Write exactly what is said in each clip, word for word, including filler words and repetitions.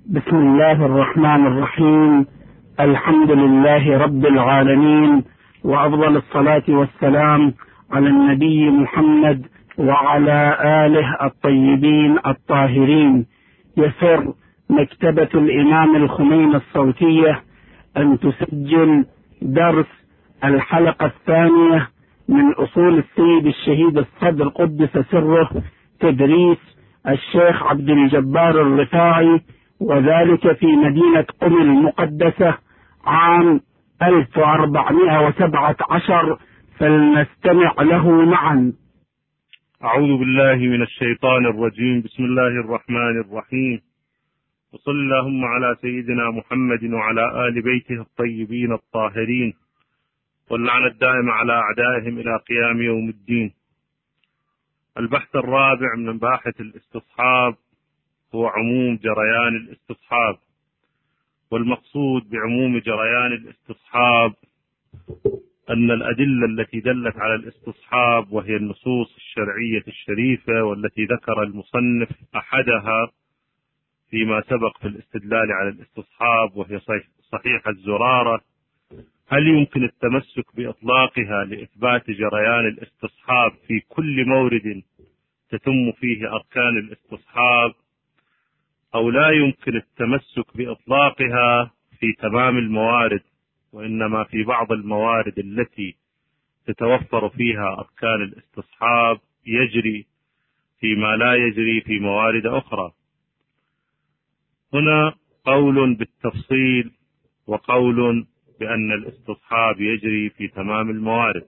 بسم الله الرحمن الرحيم. الحمد لله رب العالمين، وأفضل الصلاة والسلام على النبي محمد وعلى آله الطيبين الطاهرين. يسر مكتبة الإمام الخميني الصوتية أن تسجل درس الحلقة الثانية من أصول السيد الشهيد الصدر قدس سره، تدريس الشيخ عبد الجبار الرفاعي، وذلك في مدينة قم المقدسة عام ألف وأربعمائة وسبعة عشر، فلنستمع له معا. أعوذ بالله من الشيطان الرجيم. بسم الله الرحمن الرحيم، وصل اللهم على سيدنا محمد وعلى آل بيته الطيبين الطاهرين، واللعنة الدائمة على أعدائهم إلى قيام يوم الدين. البحث الرابع من مباحث الاستصحاب هو عموم جريان الاستصحاب. والمقصود بعموم جريان الاستصحاب أن الأدلة التي دلت على الاستصحاب، وهي النصوص الشرعية الشريفة والتي ذكر المصنف أحدها فيما سبق في الاستدلال على الاستصحاب، وهي صحيح الزرارة، هل يمكن التمسك بإطلاقها لإثبات جريان الاستصحاب في كل مورد تتم فيه أركان الاستصحاب، أو لا يمكن التمسك بإطلاقها في تمام الموارد، وإنما في بعض الموارد التي تتوفر فيها أركان الاستصحاب يجري فيما لا يجري في موارد أخرى؟ هنا قول بالتفصيل وقول بأن الاستصحاب يجري في تمام الموارد.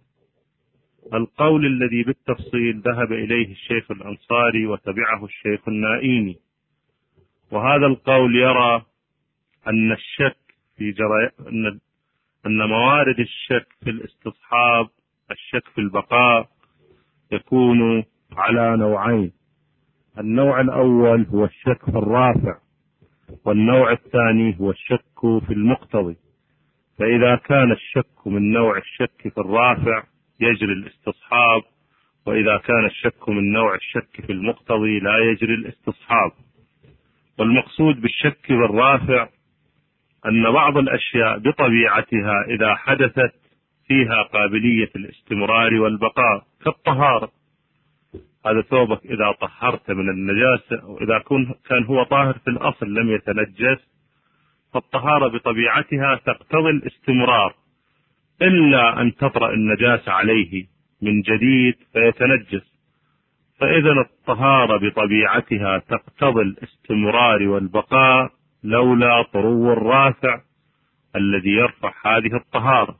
القول الذي بالتفصيل ذهب إليه الشيخ الأنصاري وتبعه الشيخ النائيني، وهذا القول يرى أن الشك في جري... أن... أن موارد الشك في الاستصحاب، الشك في البقاء، يكون على نوعين. النوع الأول هو الشك في الرافع، والنوع الثاني هو الشك في المقتضي. فإذا كان الشك من نوع الشك في الرافع يجري الاستصحاب، وإذا كان الشك من نوع الشك في المقتضي لا يجري الاستصحاب. والمقصود بالشك بالرافع أن بعض الأشياء بطبيعتها إذا حدثت فيها قابلية الاستمرار والبقاء، كالطهارة. هذا ثوبك إذا طهرت من النجاسة، وإذا كان هو طاهر في الأصل لم يتنجس، فالطهارة بطبيعتها تقتضي الاستمرار، إلا أن تطرأ النجاسة عليه من جديد فيتنجس. فإذا الطهارة بطبيعتها تقتضي الاستمرار والبقاء لولا طرو الرافع الذي يرفع هذه الطهارة.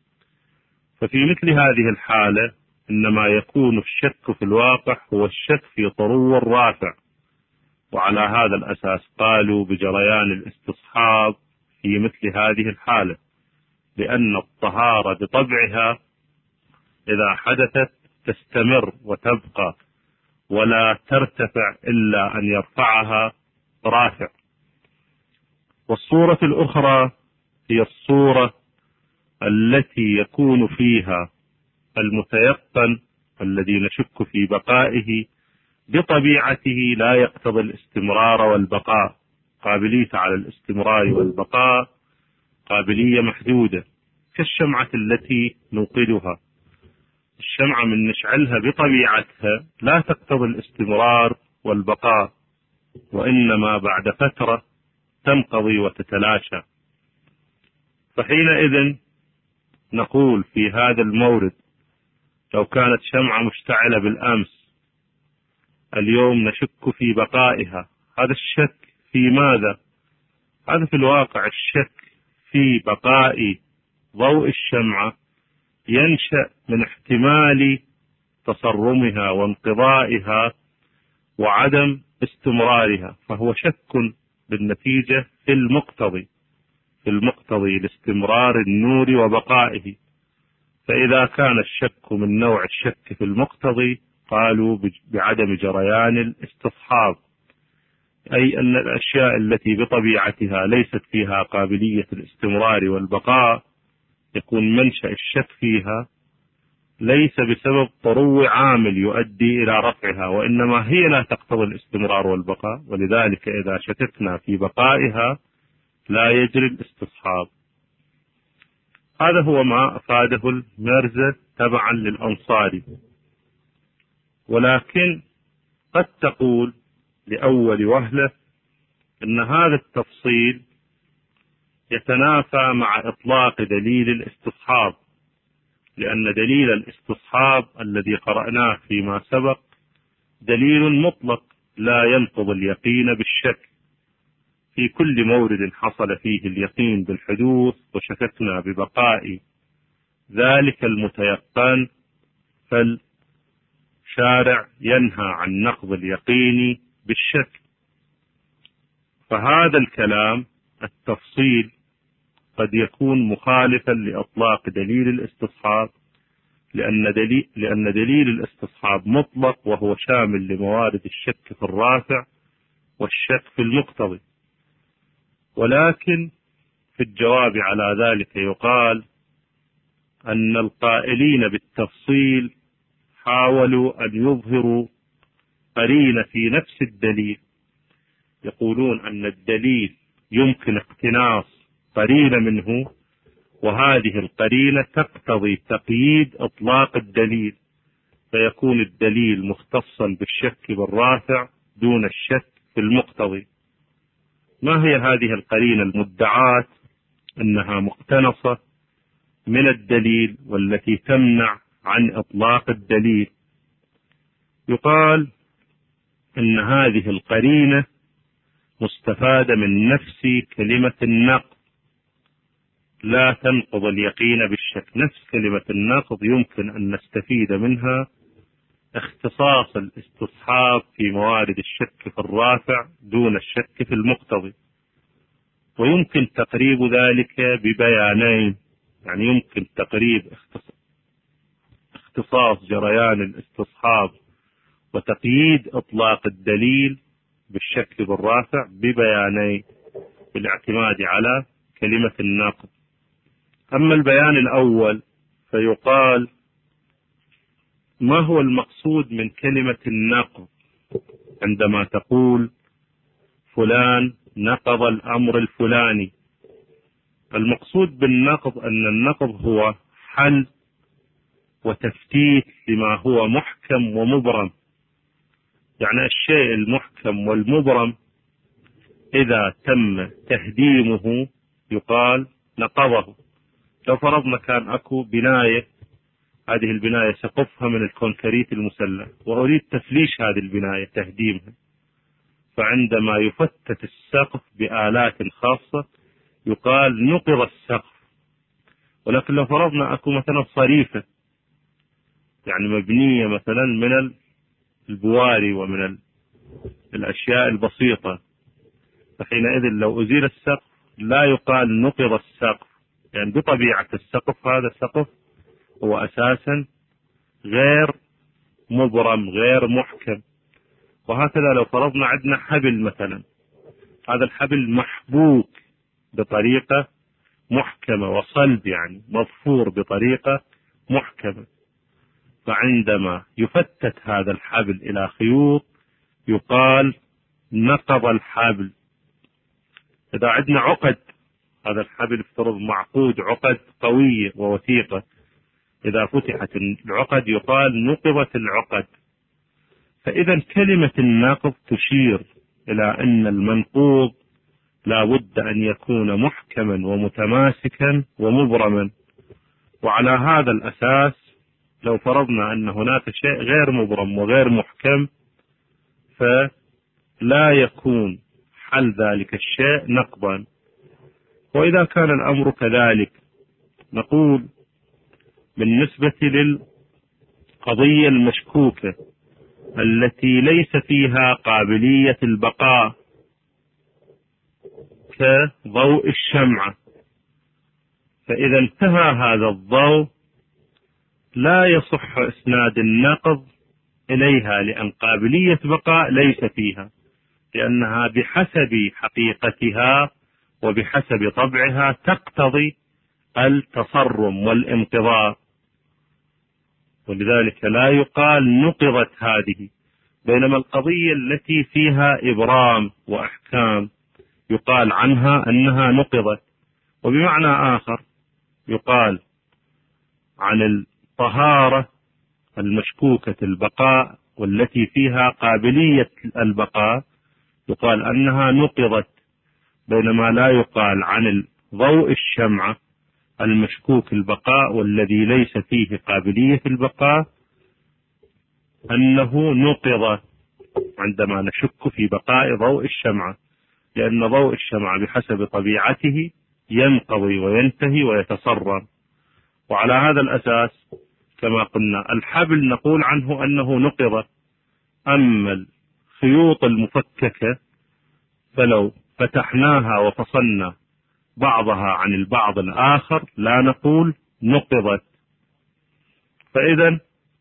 ففي مثل هذه الحالة إنما يكون الشك في الواقع هو الشك في طرو الرافع، وعلى هذا الأساس قالوا بجريان الاستصحاب في مثل هذه الحالة، لأن الطهارة بطبعها إذا حدثت تستمر وتبقى ولا ترتفع إلا أن يرفعها رافع. والصورة الأخرى هي الصورة التي يكون فيها المتيقن الذي نشك في بقائه بطبيعته لا يقتضي الاستمرار والبقاء، قابلية على الاستمرار والبقاء قابلية محدودة، كالشمعة التي نوقدها. الشمعة من نشعلها بطبيعتها لا تقتضي الاستمرار والبقاء، وإنما بعد فترة تنقضي وتتلاشى. فحينئذ نقول في هذا المورد لو كانت شمعة مشتعلة بالأمس، اليوم نشك في بقائها. هذا الشك في ماذا؟ هذا في الواقع الشك في بقاء ضوء الشمعة ينشأ من احتمال تصرمها وانقضائها وعدم استمرارها، فهو شك بالنتيجة في المقتضي في المقتضي لاستمرار النور وبقائه. فإذا كان الشك من نوع الشك في المقتضي قالوا بعدم جريان الاستصحاب، أي أن الأشياء التي بطبيعتها ليست فيها قابلية الاستمرار والبقاء يكون منشأ الشك فيها ليس بسبب طرو عامل يؤدي إلى رفعها، وإنما هي لا تقتضي الاستمرار والبقاء، ولذلك إذا شككنا في بقائها لا يجري الاستصحاب. هذا هو ما أفاده المرزة تبعا للأنصاري. ولكن قد تقول لأول وهلة أن هذا التفصيل يتنافى مع إطلاق دليل الاستصحاب، لأن دليل الاستصحاب الذي قرأناه فيما سبق دليل مطلق لا ينقض اليقين بالشك. في كل مورد حصل فيه اليقين بالحدوث وشككنا ببقاء ذلك المتيقن، فالشارع ينهى عن نقض اليقين بالشك. فهذا الكلام التفصيل قد يكون مخالفا لإطلاق دليل الاستصحاب، لأن دليل, لأن دليل الاستصحاب مطلق وهو شامل لموارد الشك في الرافع والشك في المقتضي. ولكن في الجواب على ذلك يقال أن القائلين بالتفصيل حاولوا أن يظهروا قرينة في نفس الدليل، يقولون أن الدليل يمكن اقتناص قرينة منه، وهذه القرينة تقتضي تقييد إطلاق الدليل، فيكون الدليل مختصا بالشك بالرافع دون الشك في المقتضي. ما هي هذه القرينة المدعاة أنها مقتنصة من الدليل والتي تمنع عن إطلاق الدليل؟ يقال أن هذه القرينة مستفادة من نفس كلمة النقض، لا تنقض اليقين بالشك. نفس كلمة النقض يمكن أن نستفيد منها اختصاص الاستصحاب في موارد الشك في الرافع دون الشك في المقتضي. ويمكن تقريب ذلك ببيانين، يعني يمكن تقريب اختصاص جريان الاستصحاب وتقييد إطلاق الدليل بالشك بالرافع ببيانين بالاعتماد على كلمة النقض. أما البيان الأول فيقال ما هو المقصود من كلمة النقض عندما تقول فلان نقض الأمر الفلاني؟ المقصود بالنقض أن النقض هو حل وتفتيت لما هو محكم ومبرم. يعني الشيء المحكم والمبرم إذا تم تهديمه يقال نقضه. لو فرضنا كان أكو بناية، هذه البناية سقفها من الكونكريت المسلح وأريد تفليش هذه البناية تهديمها، فعندما يفتت السقف بآلات خاصة يقال نقض السقف. ولكن لو فرضنا أكو مثلا صريفة يعني مبنية مثلا من البواري ومن الأشياء البسيطة، فحينئذ لو أزيل السقف لا يقال نقض السقف، يعني بطبيعة السقف هذا السقف هو أساسا غير مبرم غير محكم. وهكذا لو فرضنا عندنا حبل مثلا، هذا الحبل محبوك بطريقة محكمة وصلب يعني مضفور بطريقة محكمة، فعندما يفتت هذا الحبل إلى خيوط يقال نقض الحبل. إذا عندنا عقد، هذا الحبل افترض معقود عقد قوية ووثيقة، إذا فتحت العقد يقال نقضت العقد. فإذا كلمة النقض تشير إلى أن المنقوض لا بد أن يكون محكما ومتماسكا ومبرما. وعلى هذا الأساس لو فرضنا أن هناك شيء غير مبرم وغير محكم فلا يكون حل ذلك الشيء نقضا. وإذا كان الأمر كذلك نقول بالنسبة للقضية المشكوكة التي ليس فيها قابلية البقاء كضوء الشمعة، فإذا انتهى هذا الضوء لا يصح إسناد النقض إليها، لأن قابلية بقاء ليس فيها، لأنها بحسب حقيقتها وبحسب طبعها تقتضي التصرم والانقضاء. ولذلك لا يقال نقضت هذه، بينما القضية التي فيها إبرام وأحكام يقال عنها أنها نقضت. وبمعنى آخر يقال عن الطهارة المشكوكة البقاء والتي فيها قابلية البقاء يقال أنها نقضت، بينما لا يقال عن ضوء الشمعة المشكوك البقاء والذي ليس فيه قابلية البقاء أنه نقض عندما نشك في بقاء ضوء الشمعة، لأن ضوء الشمعة بحسب طبيعته ينقضي وينتهي ويتصرم. وعلى هذا الأساس كما قلنا الحبل نقول عنه أنه نقض، أما الخيوط المفككة فلو فتحناها وفصلنا بعضها عن البعض الآخر لا نقول نقضت. فإذا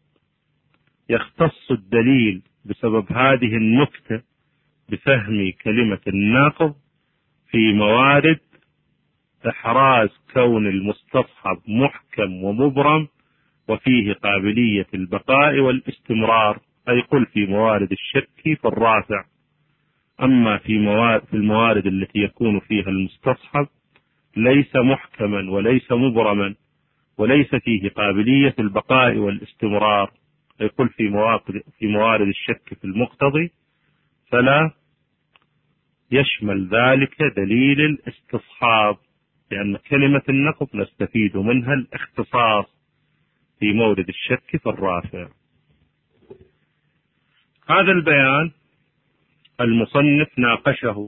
يختص الدليل بسبب هذه النكتة بفهم كلمة الناقض في موارد إحراز كون المستصحب محكم ومبرم وفيه قابلية البقاء والاستمرار، أي قل في موارد الشك في الرافع. أما في موارد, في الموارد التي يكون فيها المستصحب ليس محكما وليس مبرما وليس فيه قابلية البقاء والاستمرار، أي قل في موارد, في موارد الشك في المقتضي، فلا يشمل ذلك دليل الاستصحاب، لأن كلمة النقض نستفيد منها الاختصاص في مورد الشك في الرافع. هذا البيان المصنف ناقشه،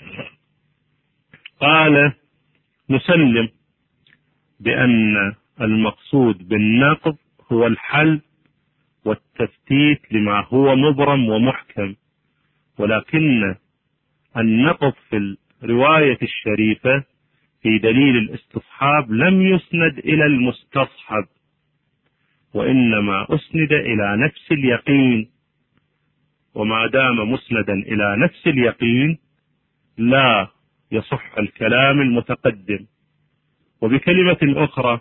قال نسلم بأن المقصود بالنقض هو الحل والتفتيت لما هو مبرم ومحكم، ولكن النقض في الرواية الشريفة في دليل الاستصحاب لم يسند إلى المستصحب، وإنما أسند إلى نفس اليقين، وما دام مسندا إلى نفس اليقين لا يصح الكلام المتقدم. وبكلمة أخرى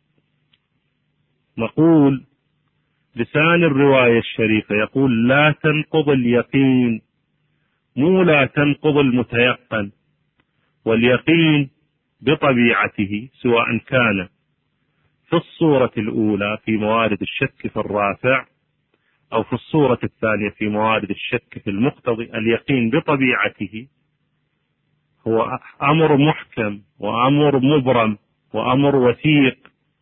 نقول لسان الرواية الشريفة يقول لا تنقض اليقين، مو لا تنقض المتيقن. واليقين بطبيعته سواء كان في الصورة الأولى في موارد الشك في الرافع أو في الصورة الثانية في موارد الشك في المقتضي، اليقين بطبيعته هو أمر محكم وأمر مبرم وأمر وثيق.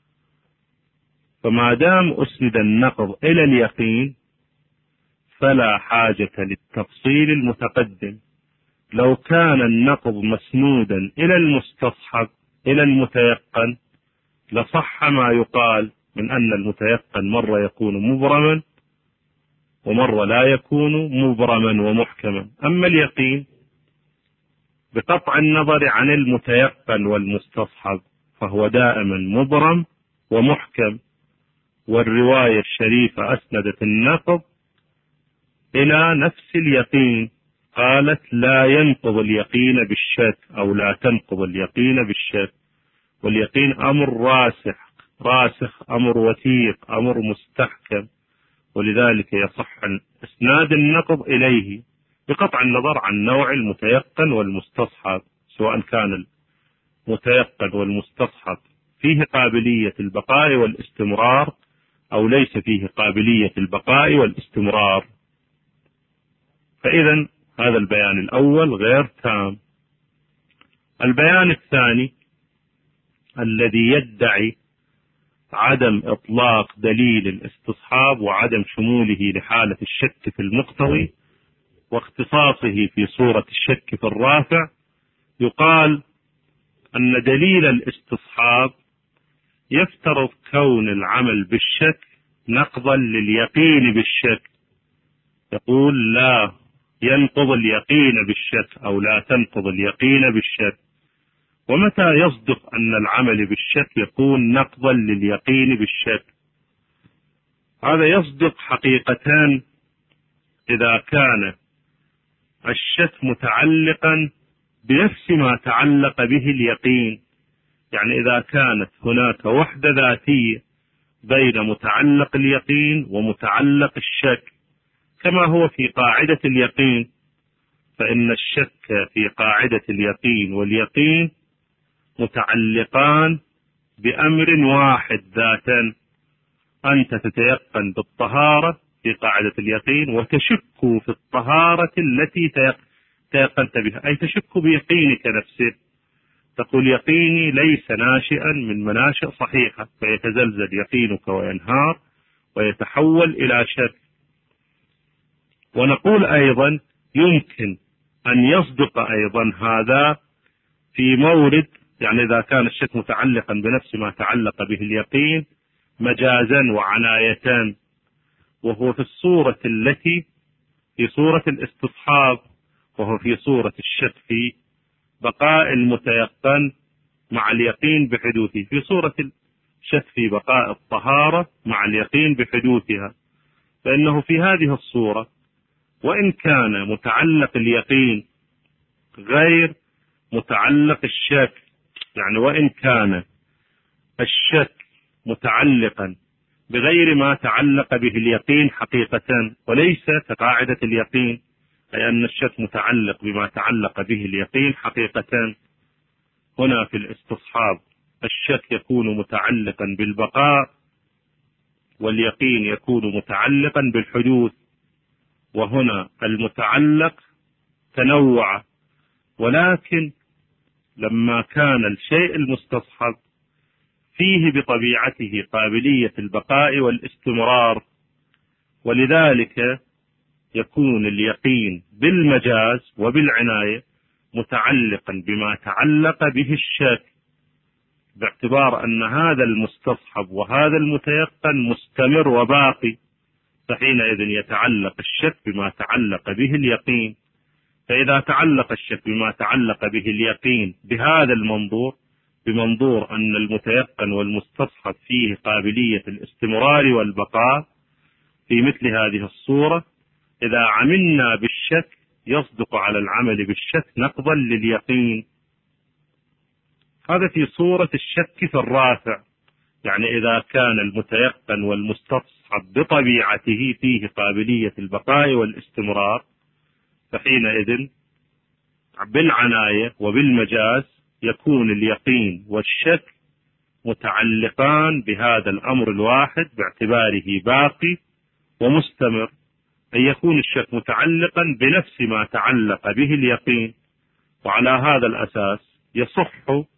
فما دام أسند النقض إلى اليقين فلا حاجة للتفصيل المتقدم. لو كان النقض مسنودا إلى المستصحب إلى المتيقن لصح ما يقال من أن المتيقن مرة يكون مبرما ومرة لا يكون مبرما ومحكما. أما اليقين بقطع النظر عن المتيقن والمستصحب فهو دائما مبرم ومحكم. والرواية الشريفة أسندت النقض إلى نفس اليقين، قالت لا ينقض اليقين بالشك أو لا تنقض اليقين بالشك. واليقين أمر راسخ راسخ أمر وثيق أمر مستحكم، ولذلك يصح إسناد النقض إليه بقطع النظر عن نوع المتيقن والمستصحب، سواء كان المتيقن والمستصحب فيه قابلية البقاء والاستمرار أو ليس فيه قابلية البقاء والاستمرار. فإذا هذا البيان الأول غير تام. البيان الثاني الذي يدعي عدم إطلاق دليل الاستصحاب وعدم شموله لحالة الشك في المقتضي واختصاصه في صورة الشك في الرافع، يقال أن دليل الاستصحاب يفترض كون العمل بالشك نقضا لليقين بالشك. يقول لا ينقض اليقين بالشك أو لا تنقض اليقين بالشك. ومتى يصدق أن العمل بالشك يكون نقضا لليقين بالشك؟ هذا يصدق حقيقتان إذا كان الشك متعلقا بنفس ما تعلق به اليقين، يعني إذا كانت هناك وحدة ذاتية بين متعلق اليقين ومتعلق الشك، كما هو في قاعدة اليقين، فإن الشك في قاعدة اليقين واليقين متعلقان بأمر واحد ذاتا. أنت تتيقن بالطهارة في قاعدة اليقين وتشك في الطهارة التي تيقنت بها، أي تشك بيقينك نفسه، تقول يقيني ليس ناشئا من مناشئ صحيحة، فيتزلزل يقينك وينهار ويتحول إلى شك. ونقول أيضا يمكن أن يصدق أيضا هذا في مورد، يعني إذا كان الشك متعلقا بنفس ما تعلق به اليقين مجازا وعناية، وهو في الصورة التي في صورة الاستصحاب، وهو في صورة الشك في بقاء المتيقن مع اليقين بحدوثه، في صورة الشك في بقاء الطهارة مع اليقين بحدوثها. فإنه في هذه الصورة وإن كان متعلق اليقين غير متعلق الشك، يعني وإن كان الشك متعلقا بغير ما تعلق به اليقين حقيقة وليس كقاعدة اليقين، أي أن الشك متعلق بما تعلق به اليقين حقيقة. هنا في الاستصحاب الشك يكون متعلقا بالبقاء واليقين يكون متعلقا بالحدوث، وهنا المتعلق تنوع، ولكن لما كان الشيء المستصحب فيه بطبيعته قابلية البقاء والاستمرار، ولذلك يكون اليقين بالمجاز وبالعناية متعلقا بما تعلق به الشك، باعتبار أن هذا المستصحب وهذا المتيقن مستمر وباقي، فحينئذ يتعلق الشك بما تعلق به اليقين. فإذا تعلق الشك بما تعلق به اليقين بهذا المنظور، بمنظور أن المتيقن والمستصحب فيه قابلية الاستمرار والبقاء، في مثل هذه الصورة إذا عملنا بالشك يصدق على العمل بالشك نقضا لليقين. هذا في صورة الشك في الرافع، يعني إذا كان المتيقن والمستصحب بطبيعته فيه قابلية البقاء والاستمرار، فحينئذ بالعناية وبالمجاز يكون اليقين والشك متعلقان بهذا الأمر الواحد باعتباره باقي ومستمر، أن يكون الشك متعلقا بنفس ما تعلق به اليقين. وعلى هذا الأساس يصح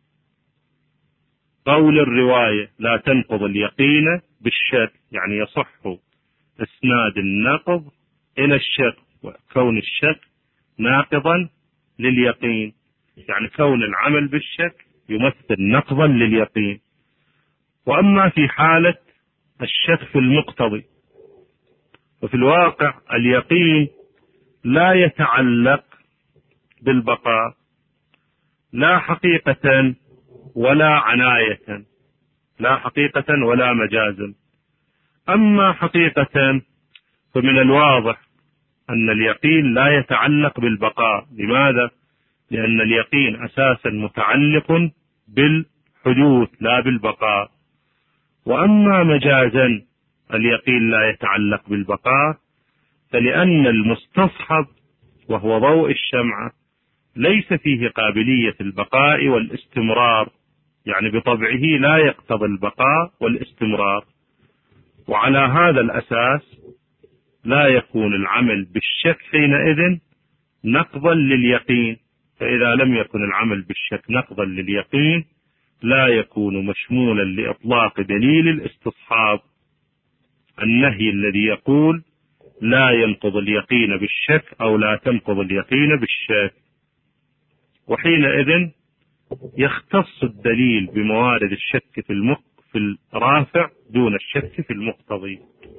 قول الرواية لا تنقض اليقين بالشك، يعني يصح إسناد النقض إلى الشك، وكون الشك ناقضا لليقين، يعني كون العمل بالشك يمثل نقضا لليقين. وأما في حالة الشك في المقتضي، وفي الواقع اليقين لا يتعلق بالبقاء لا حقيقة ولا عناية، لا حقيقة ولا مجازا. أما حقيقة فمن الواضح أن اليقين لا يتعلق بالبقاء. لماذا؟ لأن اليقين أساسا متعلق بالحدوث لا بالبقاء. وأما مجازا اليقين لا يتعلق بالبقاء، فلأن المستصحب وهو ضوء الشمعة ليس فيه قابلية البقاء والاستمرار، يعني بطبعه لا يقتضي البقاء والاستمرار. وعلى هذا الأساس لا يكون العمل بالشك حينئذ نقضا لليقين. فإذا لم يكن العمل بالشك نقضا لليقين لا يكون مشمولا لإطلاق دليل الاستصحاب، النهي الذي يقول لا ينقض اليقين بالشك أو لا تنقض اليقين بالشك. وحينئذ يختص الدليل بموارد الشك في المق في الرافع دون الشك في المقتضي.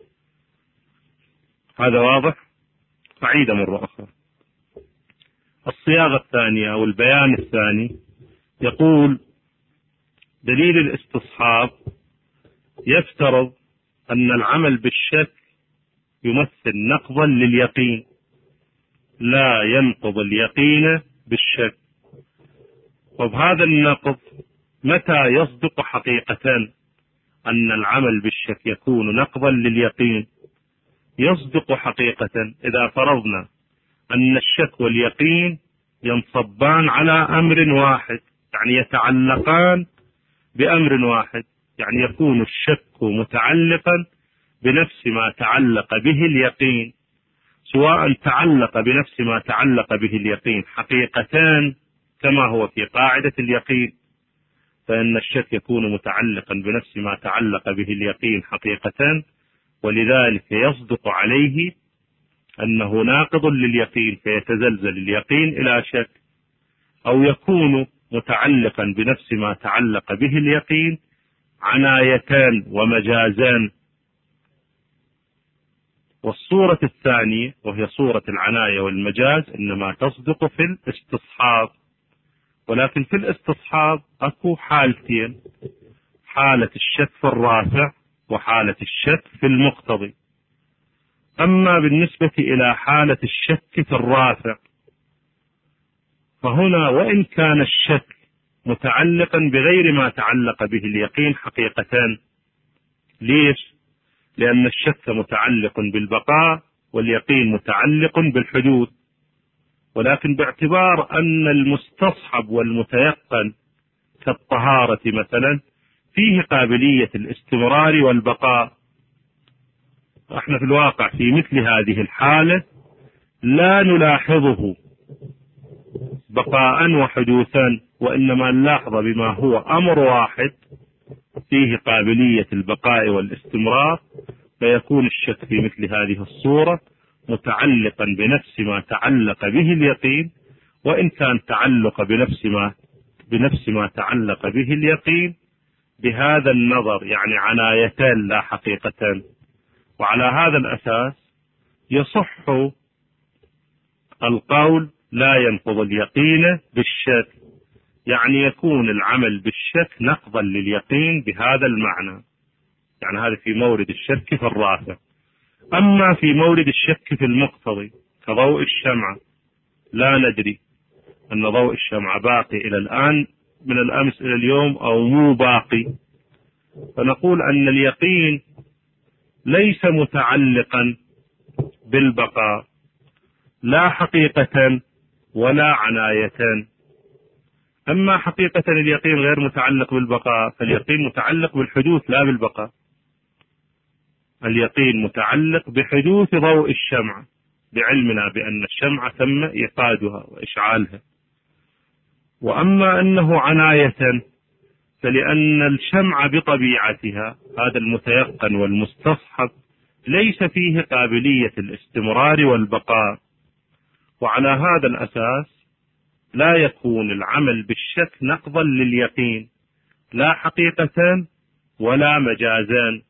هذا واضح؟ أعيد مرة أخرى. الصياغة الثانية أو البيان الثاني يقول دليل الاستصحاب يفترض أن العمل بالشك يمثل نقضا لليقين، لا ينقض اليقين بالشك. وبهذا النقض متى يصدق حقيقة أن العمل بالشك الشك يكون نقضا لليقين يصدق حقيقة إذا فرضنا أن الشك واليقين ينصبان على أمر واحد، يعني يتعلقان بأمر واحد، يعني يكون الشك متعلقا بنفس ما تعلق به اليقين، سواء تعلق بنفس ما تعلق به اليقين حقيقتان كما هو في قاعدة اليقين، فإن الشك يكون متعلقا بنفس ما تعلق به اليقين حقيقتان، ولذلك يصدق عليه أنه ناقض لليقين فيتزلزل اليقين إلى شك، أو يكون متعلقا بنفس ما تعلق به اليقين عنايتان ومجازان. والصورة الثانية وهي صورة العناية والمجاز إنما تصدق في الاستصحاب، ولكن في الاستصحاب أكو حالتين، حالة الشك في الرافع وحالة الشك في المقتضي. أما بالنسبة إلى حالة الشك في الرافع فهنا وإن كان الشك متعلقا بغير ما تعلق به اليقين حقيقتان. ليش؟ لأن الشك متعلق بالبقاء واليقين متعلق بالحدوث، ولكن باعتبار أن المستصحب والمتيقن كالطهارة مثلا فيه قابلية الاستمرار والبقاء، احنا في الواقع في مثل هذه الحالة لا نلاحظه بقاء وحدوثا، وإنما نلاحظ بما هو أمر واحد فيه قابلية البقاء والاستمرار، فيكون الشك في مثل هذه الصورة متعلقا بنفس ما تعلق به اليقين، وإن كان تعلق بنفس ما بنفس ما تعلق به اليقين بهذا النظر، يعني عنايتان لا حقيقتان. وعلى هذا الأساس يصح القول لا ينقض اليقين بالشك، يعني يكون العمل بالشك نقضا لليقين بهذا المعنى، يعني هذا في مورد الشك في الرافع. أما في مورد الشك في المقتضي كضوء الشمعة، لا ندري أن ضوء الشمعة باقي إلى الآن من الأمس إلى اليوم أو مو باقي، فنقول أن اليقين ليس متعلقا بالبقاء لا حقيقة ولا عناية. أما حقيقة اليقين غير متعلق بالبقاء، فاليقين متعلق بالحدوث لا بالبقاء. اليقين متعلق بحدوث ضوء الشمعة بعلمنا بأن الشمعة تم إيقادها وإشعالها. وأما أنه عناية فلأن الشمعة بطبيعتها هذا المتيقن والمستصحب ليس فيه قابلية الاستمرار والبقاء، وعلى هذا الأساس لا يكون العمل بالشك نقضا لليقين لا حقيقة ولا مجازان،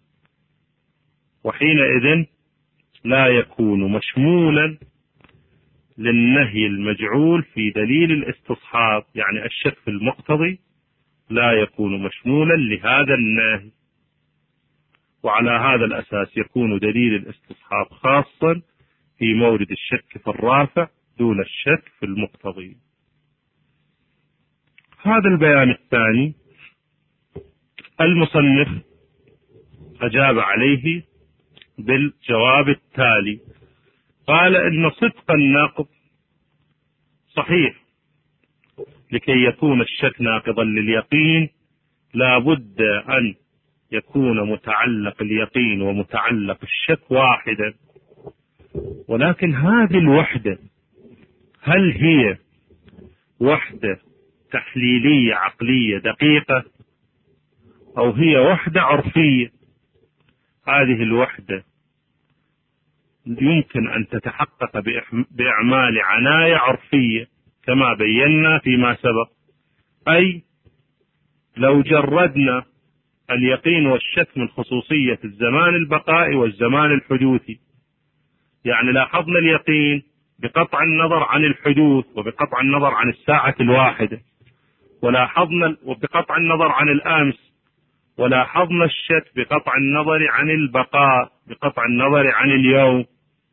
وحينئذ لا يكون مشمولا للنهي المجعول في دليل الاستصحاب، يعني الشك في المقتضي لا يكون مشمولا لهذا النهي. وعلى هذا الأساس يكون دليل الاستصحاب خاصا في مورد الشك في الرافع دون الشك في المقتضي. هذا البيان الثاني المصنف أجاب عليه بالجواب التالي، قال إن صدق النقض صحيح، لكي يكون الشك ناقضا لليقين لا بد أن يكون متعلق اليقين ومتعلق الشك واحدا، ولكن هذه الوحدة هل هي وحدة تحليلية عقلية دقيقة أو هي وحدة عرفية؟ هذه الوحدة يمكن أن تتحقق بإعمال عناية عرفية كما بينا فيما سبق، أي لو جردنا اليقين والشك من خصوصية الزمان البقائي والزمان الحدوثي، يعني لاحظنا اليقين بقطع النظر عن الحدوث وبقطع النظر عن الساعة الواحدة، ولاحظنا وبقطع النظر عن الأمس، ولاحظنا الشك بقطع النظر عن البقاء بقطع النظر عن اليوم،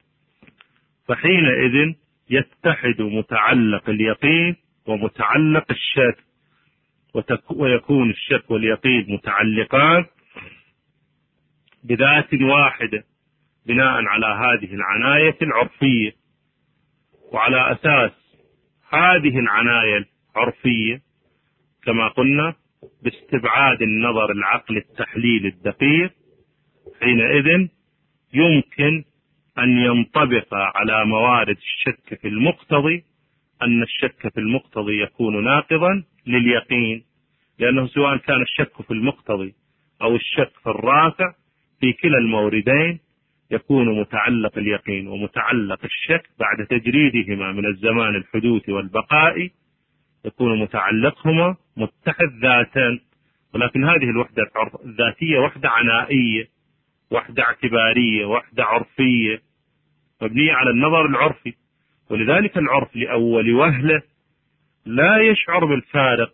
فحينئذ يتحد متعلق اليقين ومتعلق الشك، ويكون الشك واليقين متعلقان بذات واحدة بناء على هذه العناية العرفية. وعلى أساس هذه العناية العرفية كما قلنا باستبعاد النظر العقل التحليل الدقيق، حينئذ يمكن أن ينطبق على موارد الشك في المقتضي أن الشك في المقتضي يكون ناقضا لليقين، لأنه سواء كان الشك في المقتضي أو الشك في الرافع في كلا الموردين يكون متعلق اليقين ومتعلق الشك بعد تجريدهما من الزمان الحدوث والبقاء يكون متعلقهما متحد ذاتا. ولكن هذه الوحدة الذاتية وحدة عنائية، وحدة اعتبارية، وحدة عرفية مبنية على النظر العرفي، ولذلك العرف لأول وهلة لا يشعر بالفارق،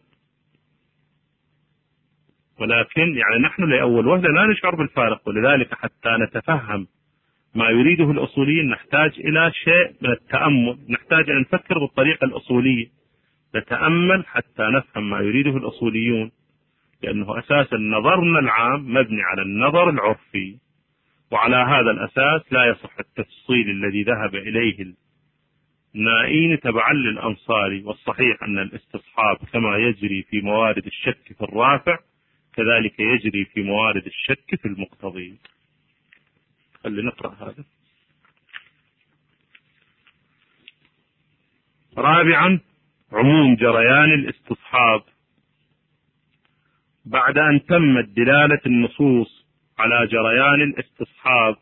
ولكن يعني نحن لأول وهلة لا نشعر بالفارق. ولذلك حتى نتفهم ما يريده الأصوليين نحتاج إلى شيء من التأمل، نحتاج أن نفكر بالطريقة الأصولية، نتأمل حتى نفهم ما يريده الأصوليون، لأنه أساسا نظرنا العام مبني على النظر العرفي، وعلى هذا الأساس لا يصح التفصيل الذي ذهب إليه النائين تبعا للأنصاري. والصحيح أن الاستصحاب كما يجري في موارد الشك في الرافع كذلك يجري في موارد الشك في المقتضي. خلي نقرأ هذا. رابعا عموم جريان الاستصحاب. بعد أن تمت دلالة النصوص على جريان الاستصحاب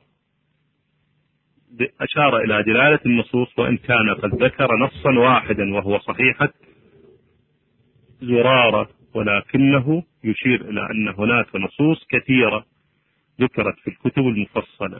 أشار إلى دلالة النصوص وإن كان قد ذكر نصا واحدا وهو صحيحة زرارة، ولكنه يشير إلى أن هناك نصوص كثيرة ذكرت في الكتب المفصلة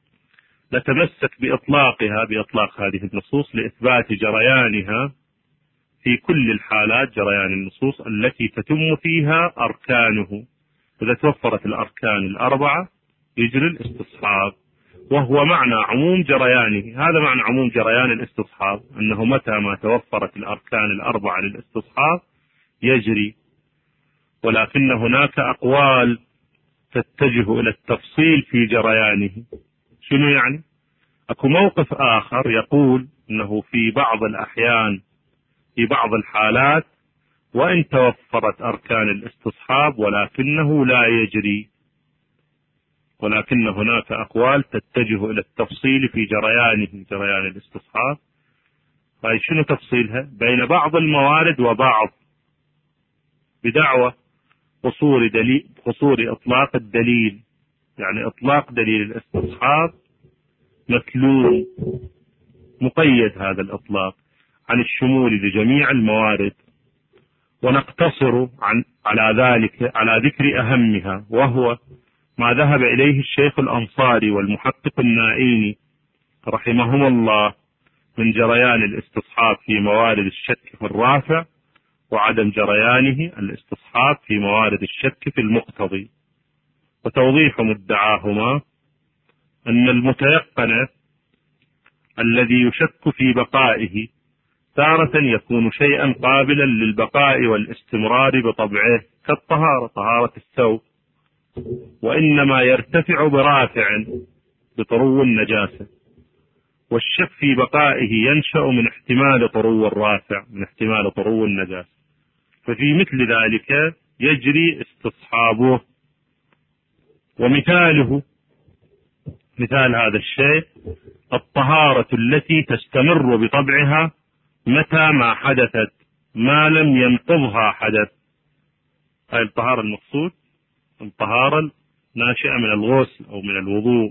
نتمسك بإطلاقها بإطلاق هذه النصوص لإثبات جريانها في كل الحالات، جريان النصوص التي تتم فيها أركانه. إذا توفرت الأركان الأربعة يجري الاستصحاب، وهو معنى عموم جريانه. هذا معنى عموم جريان الاستصحاب، أنه متى ما توفرت الأركان الأربعة للاستصحاب يجري. ولكن هناك أقوال تتجه إلى التفصيل في جريانه. شنو يعني؟ أكو موقف آخر يقول أنه في بعض الأحيان في بعض الحالات وإن توفرت أركان الاستصحاب ولكنه لا يجري، ولكن هناك أقوال تتجه إلى التفصيل في جريانه جريان الاستصحاب. هاي شنو تفصيلها؟ بين بعض الموارد وبعض، بدعوة قصور دليل قصور إطلاق الدليل، يعني إطلاق دليل الاستصحاب مكلوم مقيد هذا الإطلاق عن الشمول لجميع الموارد، ونقتصر عن على ذلك على ذكر أهمها، وهو ما ذهب إليه الشيخ الأنصاري والمحقق النائيني رحمهما الله من جريان الاستصحاب في موارد الشك في الرافع، وعدم جريانه الاستصحاب في موارد الشك في المقتضي. وتوضيح مدعاهما أن المتيقن الذي يشك في بقائه تارة يكون شيئا قابلا للبقاء والاستمرار بطبعه كالطهارة، طهارة الثوب، وإنما يرتفع برافع بطرو النجاسة، والشك في بقائه ينشأ من احتمال طرو الرافع من احتمال طرو النجاسة، ففي مثل ذلك يجري استصحابه. ومثاله مثال هذا الشيء الطهارة التي تستمر بطبعها متى ما حدثت ما لم ينقضها حدث. هذه الطهارة المقصود الطهارة ناشئة من الغسل أو من الوضوء.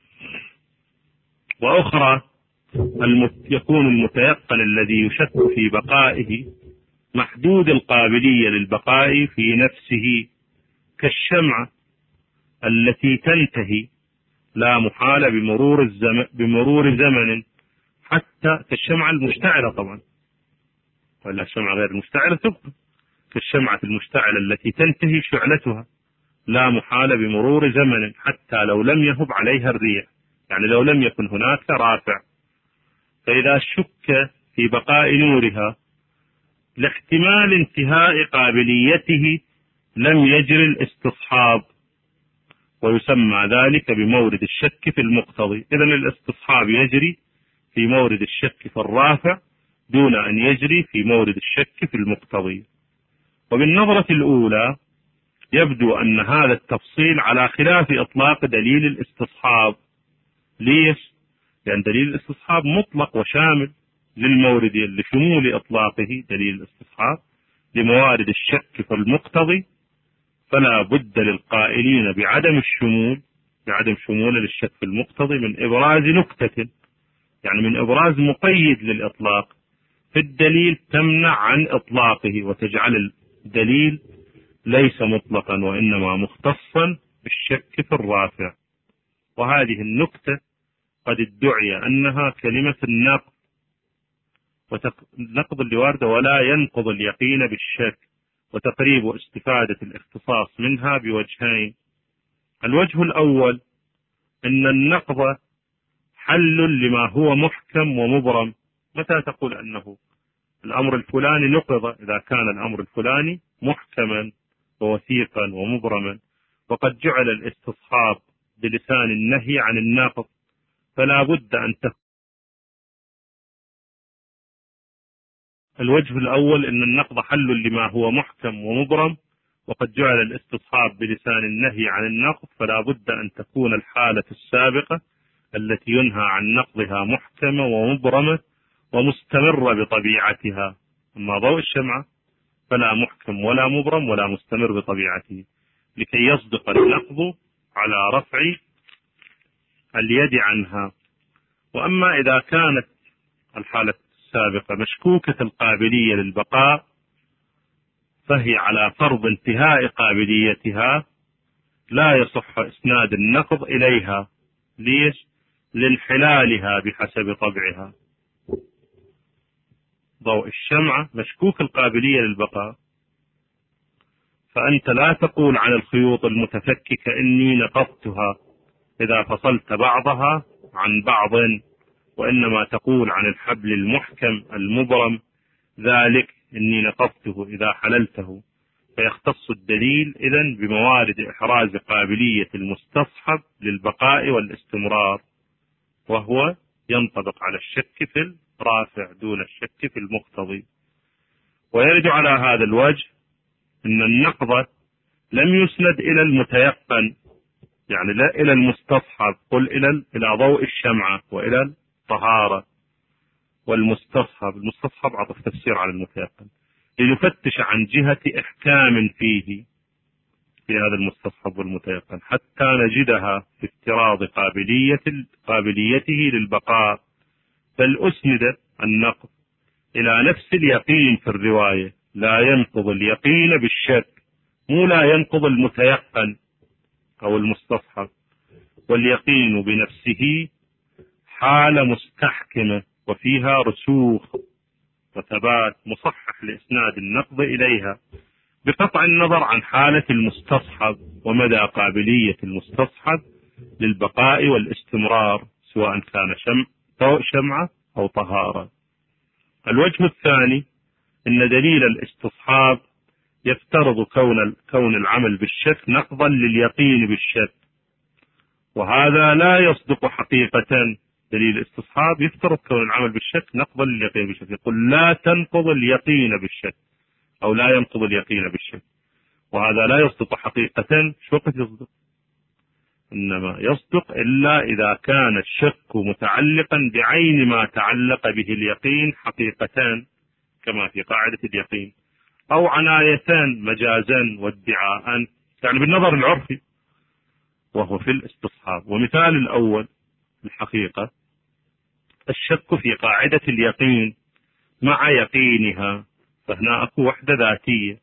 وأخرى يكون المتيقن الذي يشك في بقائه محدود القابلية للبقاء في نفسه كالشمعة التي تنتهي لا محالة بمرور الزمن بمرور زمن، حتى كالشمعة المشتعلة طبعا، ولا الشمعة غير المشتعلة تبقى، كالشمعة المشتعلة التي تنتهي شعلتها لا محالة بمرور زمن حتى لو لم يهب عليها الريح، يعني لو لم يكن هناك رافع. فإذا شك في بقاء نورها لاحتمال انتهاء قابليته لم يجري الاستصحاب، ويسمى ذلك بمورد الشك في المقتضي. إذن الاستصحاب يجري في مورد الشك في الرافع دون أن يجري في مورد الشك في المقتضي. وبالنظرة الأولى يبدو أن هذا التفصيل على خلاف إطلاق دليل الاستصحاب. ليش؟ لأن دليل الاستصحاب مطلق وشامل للمورد لشمول إطلاقه دليل الاستصحاب لموارد الشك في المقتضي، فلا بد للقائلين بعدم الشمول بعدم شمول للشك في المقتضي من إبراز نكتة، يعني من إبراز مقيد للإطلاق في الدليل تمنع عن إطلاقه وتجعل الدليل ليس مطلقا وإنما مختصا بالشك في الرافع. وهذه النكتة قد ادعي أنها كلمة النقض، ونقض اللي وارده ولا ينقض اليقين بالشك، وتقريب استفادة الاختصاص منها بوجهين. الوجه الأول أن النقض حل لما هو محكم ومبرم. متى تقول أنه الأمر الفلاني نقض؟ إذا كان الأمر الفلاني محكما ووثيقا ومبرما، وقد جعل الاستصحاب بلسان النهي عن النقض، فلا بد أن تكون. الوجه الأول أن النقض حل لما هو محكم ومبرم، وقد جعل الاستصحاب بلسان النهي عن النقض، فلا بد أن تكون الحالة السابقة التي ينهى عن نقضها محكمة ومبرمة ومستمرة بطبيعتها. أما ضوء الشمعة فلا محكم ولا مبرم ولا مستمر بطبيعته، لكي يصدق النقض على رفع اليد عنها. وأما إذا كانت الحالة السابقة مشكوكة القابلية للبقاء، فهي على فرض انتهاء قابليتها لا يصح إسناد النقض إليها. ليش؟ لانحلالها بحسب طبعها. ضوء الشمعة مشكوك القابلية للبقاء، فأنت لا تقول عن الخيوط المتفككة إني نقضتها إذا فصلت بعضها عن بعض، وإنما تقول عن الحبل المحكم المبرم ذلك إني نقضته إذا حللته. فيختص الدليل إذن بموارد إحراز قابلية المستصحب للبقاء والاستمرار، وهو ينطبق على الشك في الرافع دون الشك في المقتضي. ويرد على هذا الوجه أن النقض لم يسند إلى المتيقن، يعني لا إلى المستصحب، قل إلى إلى ضوء الشمعة وإلى الطهارة. والمستصحب المستصحب عطف تفسير على المتيقن، لنفتش عن جهة إحكام فيه في هذا المستصحب والمتيقن حتى نجدها في افتراض قابلية قابليته للبقاء، بل أسند النقض إلى نفس اليقين في الرواية، لا ينقض اليقين بالشك، مو لا ينقض المتيقن أو المستصحب. واليقين بنفسه حالة مستحكمة وفيها رسوخ وثبات مصحح لإسناد النقض إليها، بقطع النظر عن حالة المستصحب ومدى قابلية المستصحب للبقاء والاستمرار، سواء كان شمع شمعة أو طهارة. الوجه الثاني أن دليل الاستصحاب يفترض كون كون العمل بالشك نقضا لليقين بالشك، وهذا لا يصدق حقيقة. دليل الاستصحاب يفترض كون العمل بالشك نقضا لليقين بالشك، يقول لا تنقض اليقين بالشك أو لا ينقض اليقين بالشك، وهذا لا يصدق حقيقة. شو وقت يصدق؟ إنما يصدق إلا إذا كان الشك متعلقا بعين ما تعلق به اليقين حقيقة كما في قاعدة اليقين، أو عنايتان مجازا وادعاء، يعني بالنظر العرفي، وهو في الاستصحاب. ومثال الأول الحقيقة الشك في قاعدة اليقين مع يقينها، فهنا أكو وحدة ذاتية.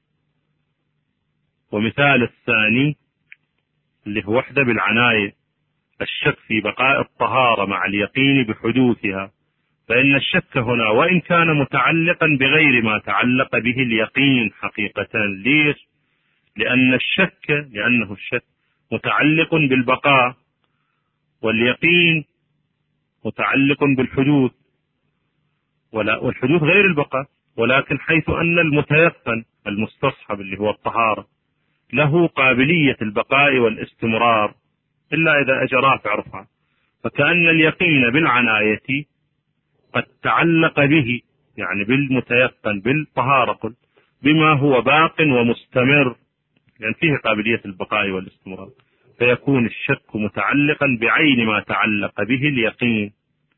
ومثال الثاني اللي هو وحدة بالعناية، الشك في بقاء الطهارة مع اليقين بحدوثها، فإن الشك هنا وإن كان متعلقا بغير ما تعلق به اليقين حقيقة. ليش؟ لأن الشك لأنه الشك متعلق بالبقاء، واليقين متعلق بالحدوث، ولا والحدوث غير البقاء. ولكن حيث أن المتيقن المستصحب اللي هو الطهارة له قابلية البقاء والاستمرار، إلا إذا أجى رافع رفعة، فكأن اليقين بالعناية قد تعلق به، يعني بالمتيقن بالطهارة، قل بما هو باق ومستمر، يعني فيه قابلية البقاء والاستمرار، فيكون الشك متعلقا بعين ما تعلق به اليقين،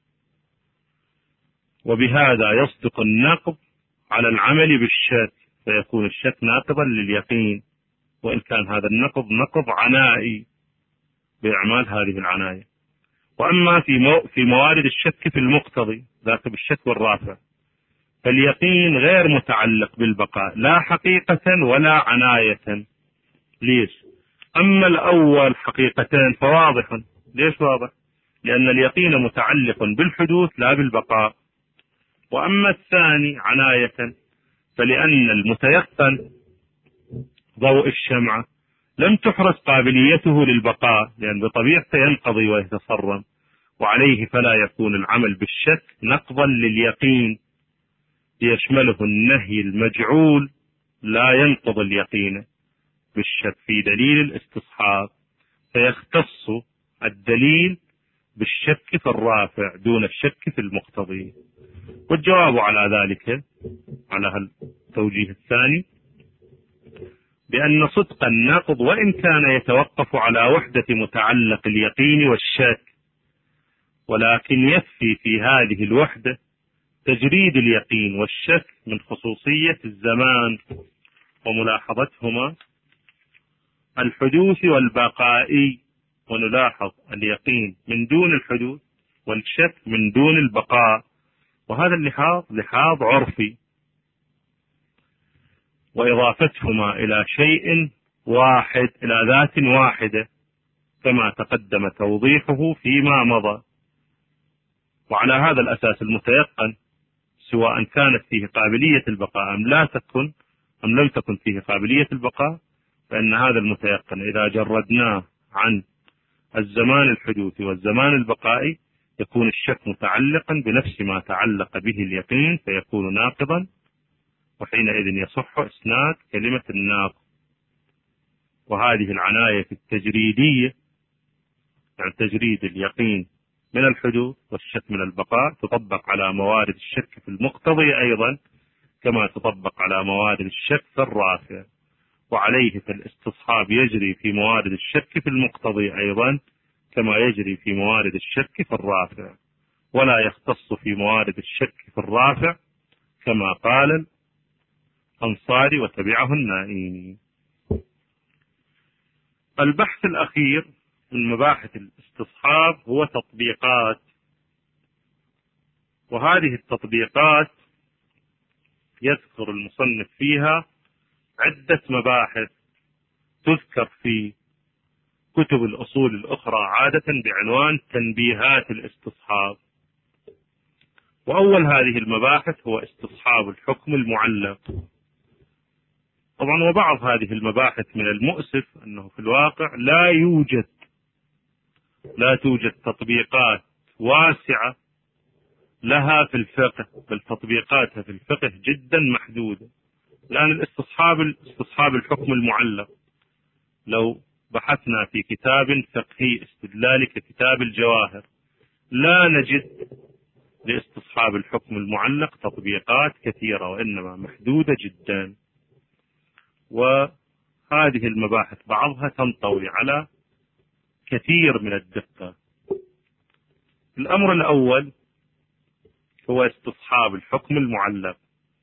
وبهذا يصدق النقض على العمل بالشك، فيكون الشك ناقضا لليقين، وإن كان هذا النقض نقض عنائي بإعمال هذه العناية. وأما في مو في موارد الشك في المقتضي ذاك بالشك والرافع، فاليقين غير متعلق بالبقاء لا حقيقة ولا عناية. ليش؟ أما الأول حقيقتين فواضح. ليش واضح؟ لأن اليقين متعلق بالحدوث لا بالبقاء. وأما الثاني عناية، فلأن المتيقن ضوء الشمعة لم تحرز قابليته للبقاء، لأن بطبيعته ينقضي ويتصرم، وعليه فلا يكون العمل بالشك نقضا لليقين، يشمله النهي المجعول لا ينقض اليقين بالشك في دليل الاستصحاب، فيختص الدليل بالشك في الرافع دون الشك في المقتضي. والجواب على ذلك، على التوجيه الثاني، بأن صدق النقض وإن كان يتوقف على وحدة متعلق اليقين والشك، ولكن يكفي في هذه الوحدة تجريد اليقين والشك من خصوصية الزمان وملاحظتهما الحدوث والبقاء، ونلاحظ اليقين من دون الحدوث والشك من دون البقاء، وهذا اللحاظ لحاظ عرفي، وإضافتهما إلى شيء واحد، إلى ذات واحدة، كما تقدم توضيحه فيما مضى. وعلى هذا الأساس المتيقن سواء كانت فيه قابلية البقاء أم لا تكن أم لم تكن فيه قابلية البقاء، فإن هذا المتيقن إذا جردناه عن الزمان الحدوث والزمان البقائي يكون الشك متعلقا بنفس ما تعلق به اليقين، فيكون ناقضا، وحينئذ يصح إسناد كلمة الناقض. وهذه العناية التجريدية، يعني تجريد اليقين من الحدوث والشك من البقاء، تطبق على موارد الشك في المقتضي أيضا كما تطبق على موارد الشك في الرافع، وعليه فالاستصحاب يجري في موارد الشك في المقتضي أيضا كما يجري في موارد الشك في الرافع، ولا يختص في موارد الشك في الرافع كما قال الأنصاري وتبعه النائي. البحث الأخير من مباحث الاستصحاب هو تطبيقات، وهذه التطبيقات يذكر المصنف فيها عدة مباحث تذكر في كتب الأصول الأخرى عادة بعنوان تنبيهات الاستصحاب. وأول هذه المباحث هو استصحاب الحكم المعلق. طبعا وبعض هذه المباحث من المؤسف أنه في الواقع لا يوجد لا توجد تطبيقات واسعة لها في الفقه، بل تطبيقاتها في الفقه جدا محدودة. لأن الاستصحاب استصحاب الحكم المعلق لو بحثنا في كتاب فقهي استدلالي ككتاب الجواهر لا نجد لاستصحاب الحكم المعلق تطبيقات كثيرة، وإنما محدودة جدا. وهذه المباحث بعضها تنطوي على كثير من الدقة. الأمر الأول هو استصحاب الحكم المعلق.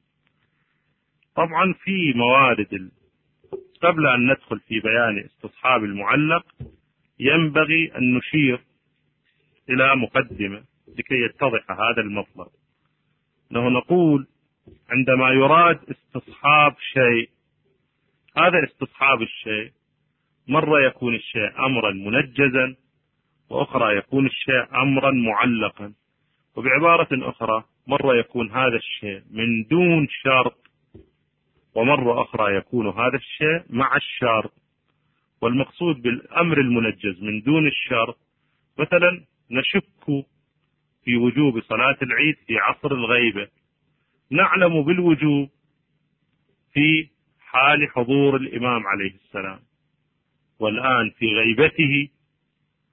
طبعا في موارد ال... قبل أن ندخل في بيان استصحاب المعلق ينبغي أن نشير إلى مقدمة لكي يتضح هذا المطلب. أنه نقول عندما يراد استصحاب شيء، هذا استصحاب الشيء مرة يكون الشيء أمرا منجزا، وأخرى يكون الشيء أمرا معلقا، وبعبارة أخرى مرة يكون هذا الشيء من دون شرط، ومرة أخرى يكون هذا الشيء مع الشرط. والمقصود بالأمر المنجز من دون الشرط، مثلا نشك في وجوب صلاة العيد في عصر الغيبة، نعلم بالوجوب في حال حضور الإمام عليه السلام، والآن في غيبته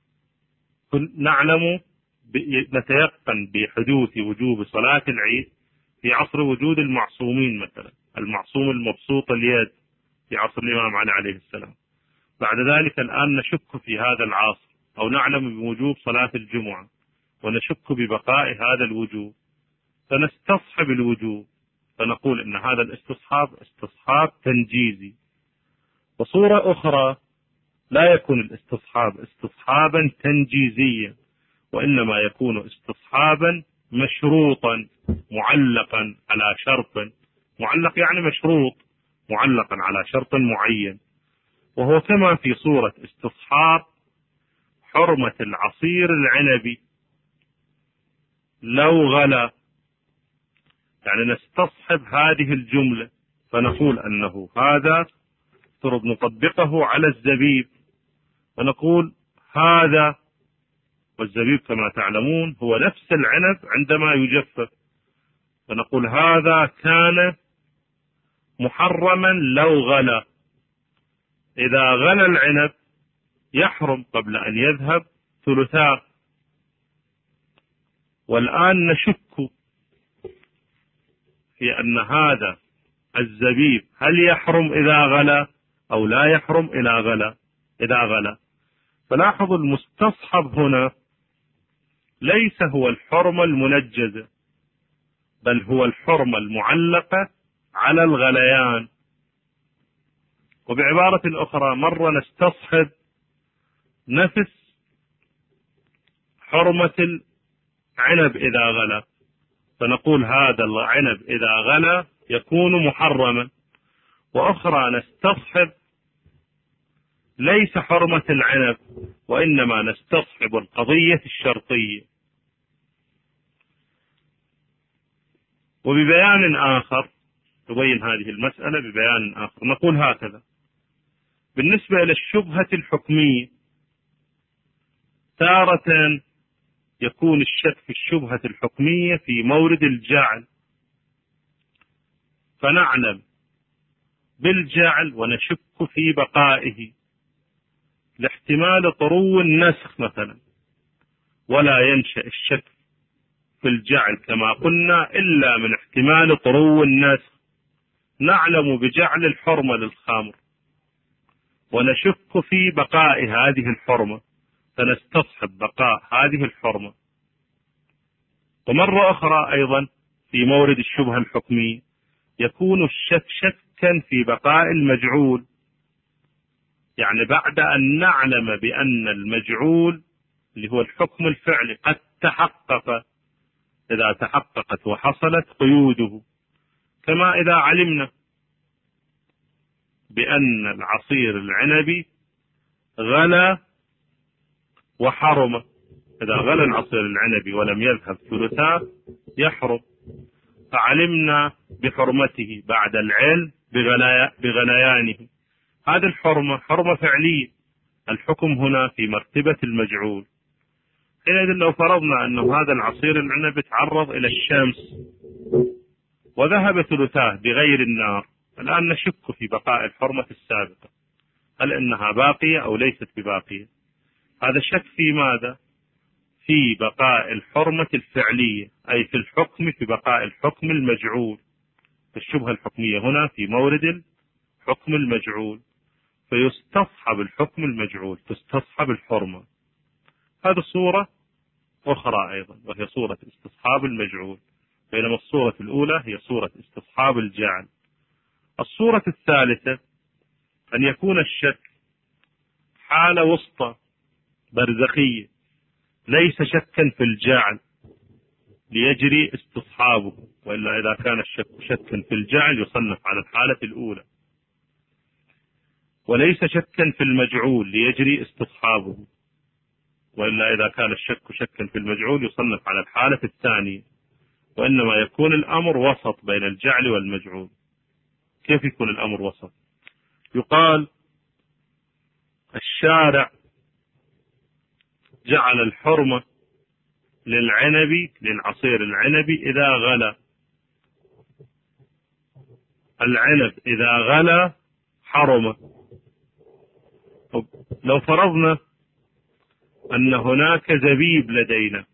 نعلم نتيقن بحدوث وجوب صلاة العيد في عصر وجود المعصومين، مثلا المعصوم المبسوط اليد في عصر الإمام علي عليه السلام. بعد ذلك الآن نشك في هذا العصر، أو نعلم بوجوب صلاة الجمعة ونشك ببقاء هذا الوجوب، فنستصحب الوجوب فنقول إن هذا الاستصحاب استصحاب تنجيزي. وصورة أخرى لا يكون الاستصحاب استصحابا تنجيزيا، وإنما يكون استصحابا مشروطا معلقا على شرط، معلق يعني مشروط معلقا على شرط معين، وهو كما في صورة استصحاب حرمة العصير العنبي لو غلا. يعني نستصحب هذه الجملة فنقول أنه هذا افترض نطبقه على الزبيب، ونقول هذا، والزبيب كما تعلمون هو نفس العنب عندما يجفف، فنقول هذا كان محرما لو غلا. إذا غلا العنب يحرم قبل أن يذهب ثلثاه. والآن نشك في أن هذا الزبيب هل يحرم إذا غلا أو لا يحرم إذا غلا إذا غلا فلاحظوا المستصحب هنا ليس هو الحرمة المنجزة، بل هو الحرمة المعلقة على الغليان. وبعبارة أخرى مرة نستصحب نفس حرمة العنب إذا غلا، فنقول هذا العنب إذا غلا يكون محرما. وأخرى نستصحب ليس حرمة العنب، وإنما نستصحب القضية الشرطية. وببيان آخر تبين هذه المسألة ببيان آخر نقول هكذا: بالنسبة إلى الشبهة الحكمية تارة يكون الشك في الشبهة الحكمية في مورد الجعل، فنعلم بالجعل ونشك في بقائه لاحتمال طرو النسخ مثلا، ولا ينشأ الشك في الجعل كما قلنا إلا من احتمال طرو النسخ. نعلم بجعل الحرمة للخمر ونشك في بقاء هذه الحرمة، فنستصحب بقاء هذه الحرمة. ومرة أخرى أيضا في مورد الشبهة الحكمية يكون الشك شكا في بقاء المجعول، يعني بعد أن نعلم بأن المجعول اللي هو الحكم الفعلي قد تحقق، إذا تحققت وحصلت قيوده، كما إذا علمنا بأن العصير العنبي غلا وحرم. إذا غلا العصير العنبي ولم يذهب ثلثاه يحرم، فعلمنا بحرمته بعد العلم بغليانه. هذه الحرمة حرمة فعلية، الحكم هنا في مرتبة المجعول. حينئذ لو فرضنا أن هذا العصير العنبي تعرض إلى الشمس وذهب ثلثاه بغير النار، الآن نشك في بقاء الحرمة السابقة، هل إنها باقية أو ليست بباقية. هذا شك في ماذا؟ في بقاء الحرمة الفعلية، أي في الحكم، في بقاء الحكم المجعول. الشبهة الحكمية هنا في مورد الحكم المجعول، فيستصحب الحكم المجعول، تستصحب الحرمة. هذه صورة أخرى أيضا وهي صورة استصحاب المجعول، بينما الصورة الأولى هي صورة استصحاب الجعل. الصورة الثالثة أن يكون الشك حالة وسطى برزخية، ليس شكا في الجعل ليجري استصحابه، وإلا إذا كان الشك شكا في الجعل يصنف على الحالة الأولى، وليس شكا في المجعول ليجري استصحابه، وإلا إذا كان الشك شكا في المجعول يصنف على الحالة الثانية، وإنما يكون الأمر وسط بين الجعل والمجعول. كيف يكون الأمر وسط؟ يقال الشارع جعل الحرمة للعنبي للعصير العنبي إذا غلا، العنب إذا غلا حرمة. لو فرضنا أن هناك زبيب لدينا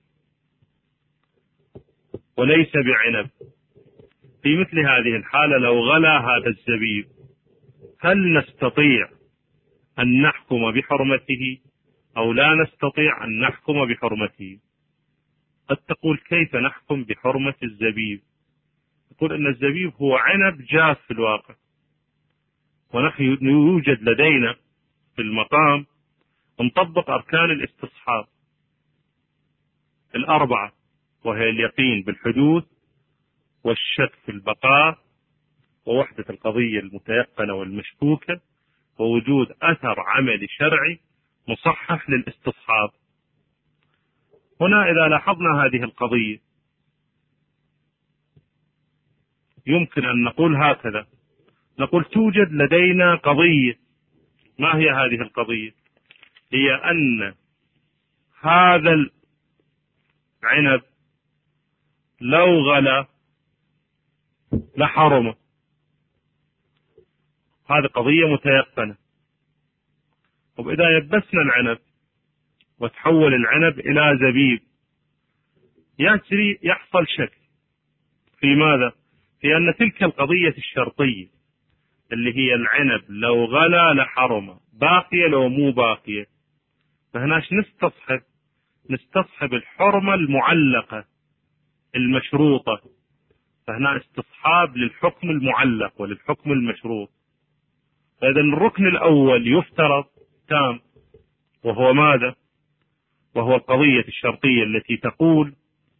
وليس بعنب، في مثل هذه الحالة لو غلا هذا الزبيب هل نستطيع أن نحكم بحرمته أو لا نستطيع أن نحكم بحرمته؟ قد تقول كيف نحكم بحرمة الزبيب؟ تقول أن الزبيب هو عنب جاف في الواقع، ونحن يوجد لدينا في المقام نطبق أركان الاستصحاب الأربعة، وهي اليقين بالحدوث والشك في البقاء ووحدة القضية المتيقنة والمشكوكة ووجود أثر عملي شرعي مصحح للاستصحاب. هنا إذا لاحظنا هذه القضية يمكن أن نقول هكذا، نقول توجد لدينا قضية. ما هي هذه القضية؟ هي أن هذا العنب لو غلا لحرمه، هذه قضية متيقنة. وإذا يبسنا العنب وتحول العنب إلى زبيب يجري يحصل شك في ماذا؟ في أن تلك القضية الشرطية اللي هي العنب لو غلا لحرمه باقية لو مو باقية، فهناش نستصحب نستصحب الحرمة المعلقة المشروطة، فهنا استصحاب للحكم المعلق وللحكم المشروط. فإذا الركن الأول يفترض تام، وهو ماذا؟ وهو القضية الشرطية التي تقول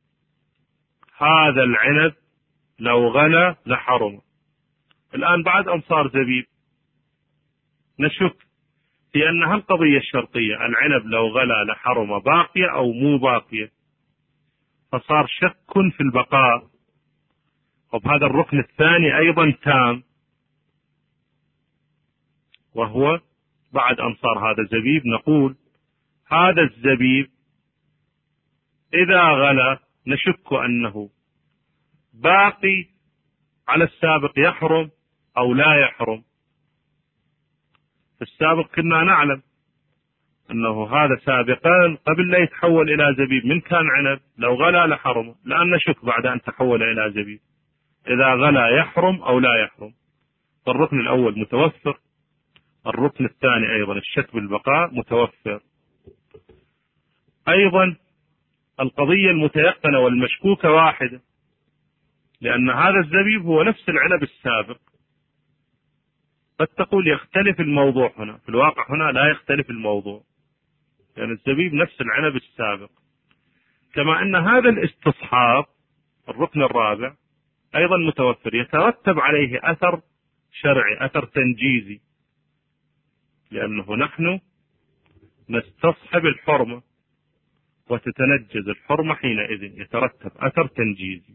هذا العنب لو غلا لحرم. الآن بعد أن صار زبيب نشك في أن هالقضية الشرطية العنب لو غلا لحرم باقية أو مو باقية، فصار شك في البقاء. وبهذا الركن الثاني أيضا تام، وهو بعد أن صار هذا زبيب نقول هذا الزبيب إذا غلا نشك أنه باقي على السابق يحرم أو لا يحرم. في السابق كنا نعلم أنه هذا سابقا قبل لا يتحول إلى زبيب من كان عنب لو غلا لحرم، الآن نشك بعد أن تحول إلى زبيب إذا غلا يحرم أو لا يحرم. فالركن الأول متوفر، الركن الثاني أيضا الشك بالبقاء متوفر. أيضا القضية المتيقنة والمشكوكة واحدة، لأن هذا الزبيب هو نفس العنب السابق. قد تقول يختلف الموضوع هنا، في الواقع هنا لا يختلف الموضوع، لأن يعني الزبيب نفس العنب السابق. كما أن هذا الاستصحاب الركن الرابع أيضا متوفر، يترتب عليه أثر شرعي أثر تنجيزي، لأنه نحن نستصحب الحرمة وتتنجز الحرمة حينئذ يترتب أثر تنجيزي.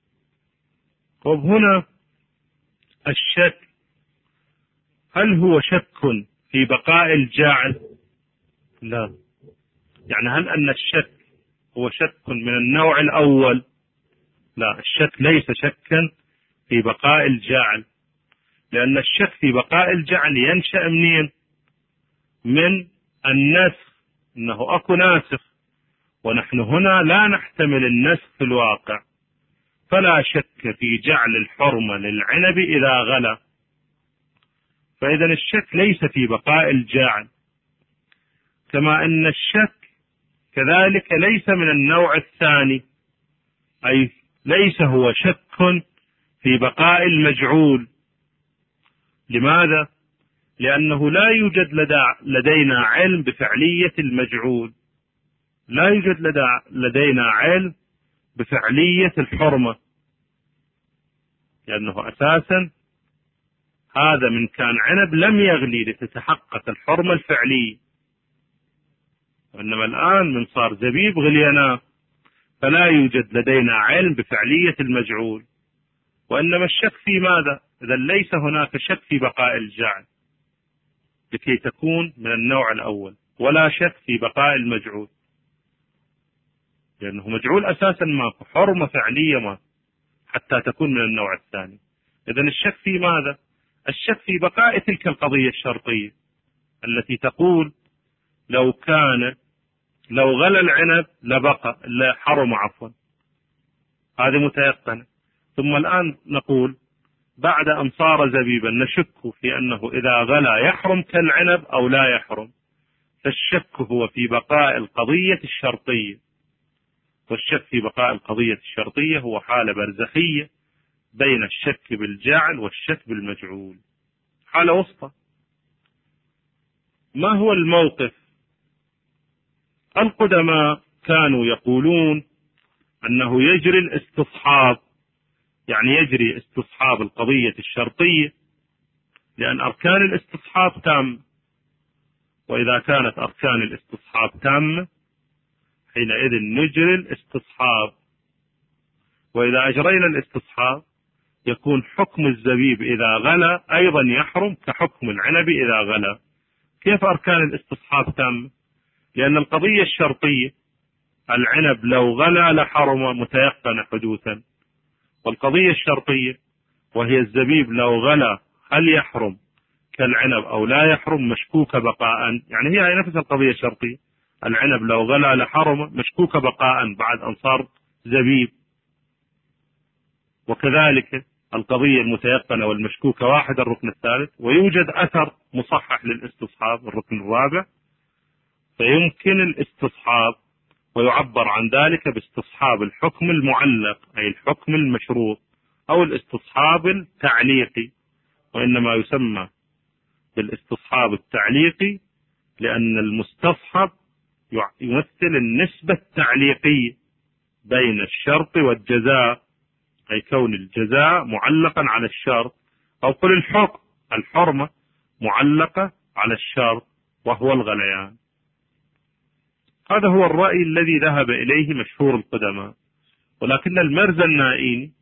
وهنا الشك هل هو شك في بقاء الجاعل؟ لا. يعني هل أن الشك هو شك من النوع الأول؟ لا، الشك ليس شكا في بقاء الجاعل، لأن الشك في بقاء الجعل ينشأ منين؟ من النسخ، إنه أكو ناسخ، ونحن هنا لا نحتمل النسخ في الواقع، فلا شك في جعل الحرمة للعنب إذا غلا. فإذا الشك ليس في بقاء الجاعل، كما أن الشك كذلك ليس من النوع الثاني، أي ليس هو شك في بقاء المجعول. لماذا؟ لأنه لا يوجد لدينا علم بفعلية المجعول، لا يوجد لدينا علم بفعلية الحرمة، لأنه أساسا هذا من كان عنب لم يغلي لتتحقق الحرمة الفعلية، وإنما الآن من صار زبيب غلينا، فلا يوجد لدينا علم بفعلية المجعول. وإنما الشك في ماذا؟ إذا ليس هناك شك في بقاء الجعل لكي تكون من النوع الأول، ولا شك في بقاء المجعول، لأنه مجعول أساسا ماكو، حرمة فعلية ما حتى تكون من النوع الثاني. إذن الشك في ماذا؟ الشك في بقاء تلك القضية الشرطية التي تقول لو كان لو غلى العنب لبقى لحرم عفوا، هذه متيقنة. ثم الآن نقول بعد أن صار زبيبا نشك في أنه إذا غلى يحرم كالعنب أو لا يحرم، فالشك هو في بقاء القضية الشرطية، والشك في بقاء القضية الشرطية هو حالة برزخية بين الشك بالجعل والشك بالمجعول، حالة وسطى. ما هو الموقف؟ القدماء كانوا يقولون أنه يجري الاستصحاب، يعني يجري استصحاب القضية الشرطية لأن أركان الاستصحاب تامة، وإذا كانت أركان الاستصحاب تامة حينئذ نجري الاستصحاب، وإذا أجرينا الاستصحاب يكون حكم الزبيب إذا غلى أيضا يحرم كحكم العنب إذا غلى. كيف أركان الاستصحاب تامة؟ لأن القضية الشرطية العنب لو غلى لحرم متيقن حدوثا، والقضية الشرطية وهي الزبيب لو غلى هل يحرم كالعنب أو لا يحرم مشكوك بقاء، يعني هي نفس القضية الشرطية، العنب لو غلى لحرم مشكوك بقاء بعد أن صار زبيب. وكذلك القضية المتيقنة والمشكوكة واحد الركن الثالث، ويوجد أثر مصحح للاستصحاب الركن الرابع، فيمكن الاستصحاب ويعبر عن ذلك باستصحاب الحكم المعلق أي الحكم المشروط أو الاستصحاب التعليقي، وإنما يسمى بالاستصحاب التعليقي لأن المستصحب يمثل النسبة التعليقية بين الشرط والجزاء، أي كون الجزاء معلقا على الشرط، أو قل الحكم الحرمة معلقة على الشرط وهو الغليان. هذا هو الرأي الذي ذهب إليه مشهور القدماء، ولكن المرزا النائيني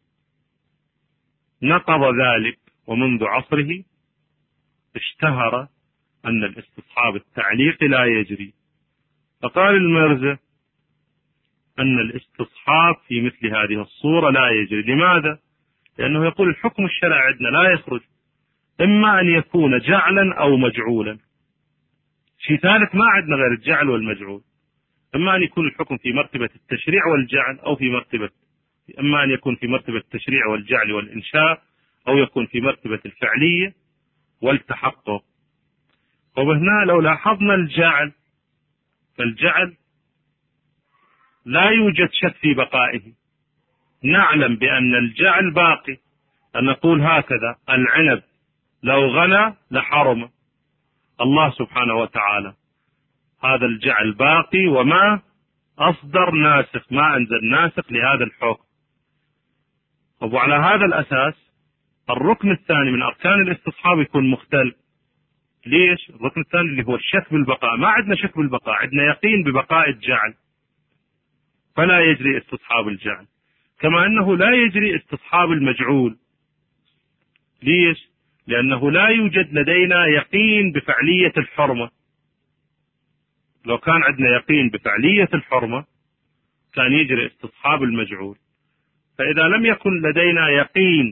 نقض ذلك، ومنذ عصره اشتهر أن الاستصحاب التعليقي لا يجري. فقال المرزا أن الاستصحاب في مثل هذه الصورة لا يجري. لماذا؟ لأنه يقول الحكم الشرعي عندنا لا يخرج، إما أن يكون جعلا أو مجعولا، شيء ثالث ما عندنا غير الجعل والمجعول، إما أن يكون الحكم في مرتبة التشريع والجعل أو في مرتبة إما أن يكون في مرتبة التشريع والجعل والإنشاء أو يكون في مرتبة الفعلية والتحقق. وهنا لو لاحظنا الجعل، فالجعل لا يوجد شك في بقائه، نعلم بأن الجعل باقي، أن نقول هكذا العنب لو غلى لحرم، الله سبحانه وتعالى هذا الجعل باقي وما أصدر ناسخ، ما أنزل ناسخ لهذا الحكم. وعلى هذا الأساس الركن الثاني من أركان الاستصحاب يكون مختل. ليش؟ الركن الثاني اللي هو الشك بالبقاء، ما عندنا شك بالبقاء، عندنا يقين ببقاء الجعل، فلا يجري استصحاب الجعل، كما أنه لا يجري استصحاب المجعول. ليش؟ لأنه لا يوجد لدينا يقين بفعلية الحرمة. لو كان عندنا يقين بفعلية الحرمة كان يجري استصحاب المجعول، فإذا لم يكن لدينا يقين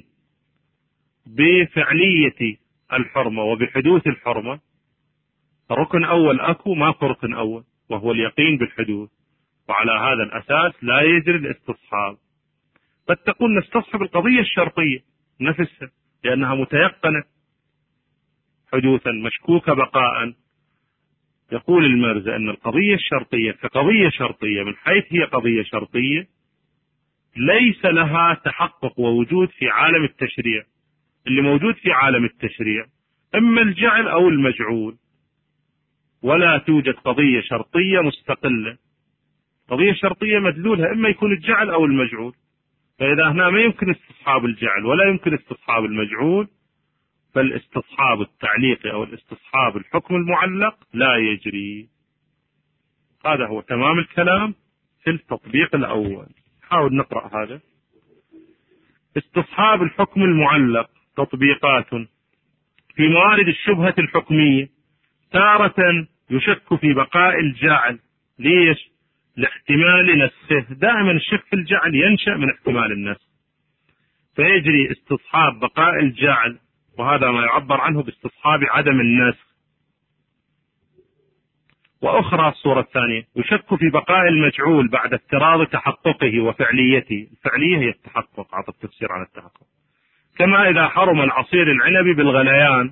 بفعلية الحرمة وبحدوث الحرمة، ركن أول أكو ماكو ركن أول وهو اليقين بالحدوث، وعلى هذا الأساس لا يجري الاستصحاب. قد تكون نستصحب القضية الشرطية نفسها لأنها متيقنة حدوثا مشكوكة بقاء. يقول المرزا أن القضية الشرطية كقضية شرطية من حيث هي قضية شرطية ليس لها تحقق ووجود في عالم التشريع. اللي موجود في عالم التشريع إما الجعل أو المجعول، ولا توجد قضية شرطية مستقلة. قضية شرطية مدلولها إما يكون الجعل أو المجعول، فإذا هنا ما يمكن استصحاب الجعل ولا يمكن استصحاب المجعول، فالاستصحاب التعليقي أو الاستصحاب الحكم المعلق لا يجري. هذا هو تمام الكلام في التطبيق الأول. حاول نقرأ هذا. استصحاب الحكم المعلق تطبيقات في موارد الشبهة الحكمية. تارة يشك في بقاء الجعل. ليش؟ لاحتمال نسخه. دائما الشك في الجعل ينشأ من احتمال النسخ، فيجري استصحاب بقاء الجعل، وهذا ما يعبر عنه باستصحاب عدم النسخ. وأخرى الصورة الثانية يشك في بقاء المجعول بعد افتراض تحققه وفعليته. الفعلية هي التحقق، أعطى التفسير عن التحقق. كما إذا حرم العصير العنبي بالغليان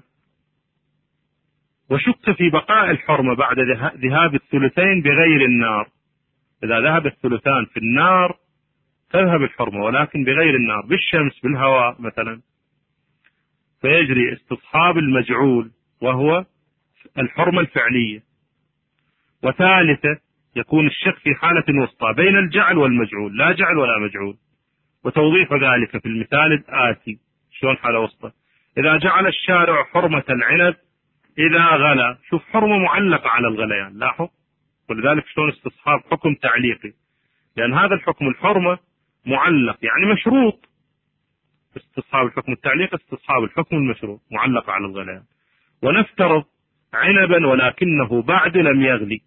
وشك في بقاء الحرمة بعد ذهاب الثلثين بغير النار. إذا ذهب الثلثان في النار تذهب الحرمة، ولكن بغير النار، بالشمس بالهواء مثلا، فيجري استصحاب المجعول وهو الحرمة الفعلية. وثالثة يكون الشك في حالة وسطى بين الجعل والمجعول، لا جعل ولا مجعول. وتوضيح ذلك في المثال الآتي. شلون حالة وسطى؟ إذا جعل الشارع حرمة العنب إذا غلى، شوف حرمة معلقة على الغليان، لاحظ. ولذلك شلون استصحاب حكم تعليقي، لأن هذا الحكم الحرمة معلق يعني مشروط. استصحاب الحكم التعليقي استصحاب الحكم المشروط معلق على الغليان. ونفترض عنبا ولكنه بعد لم يغلي،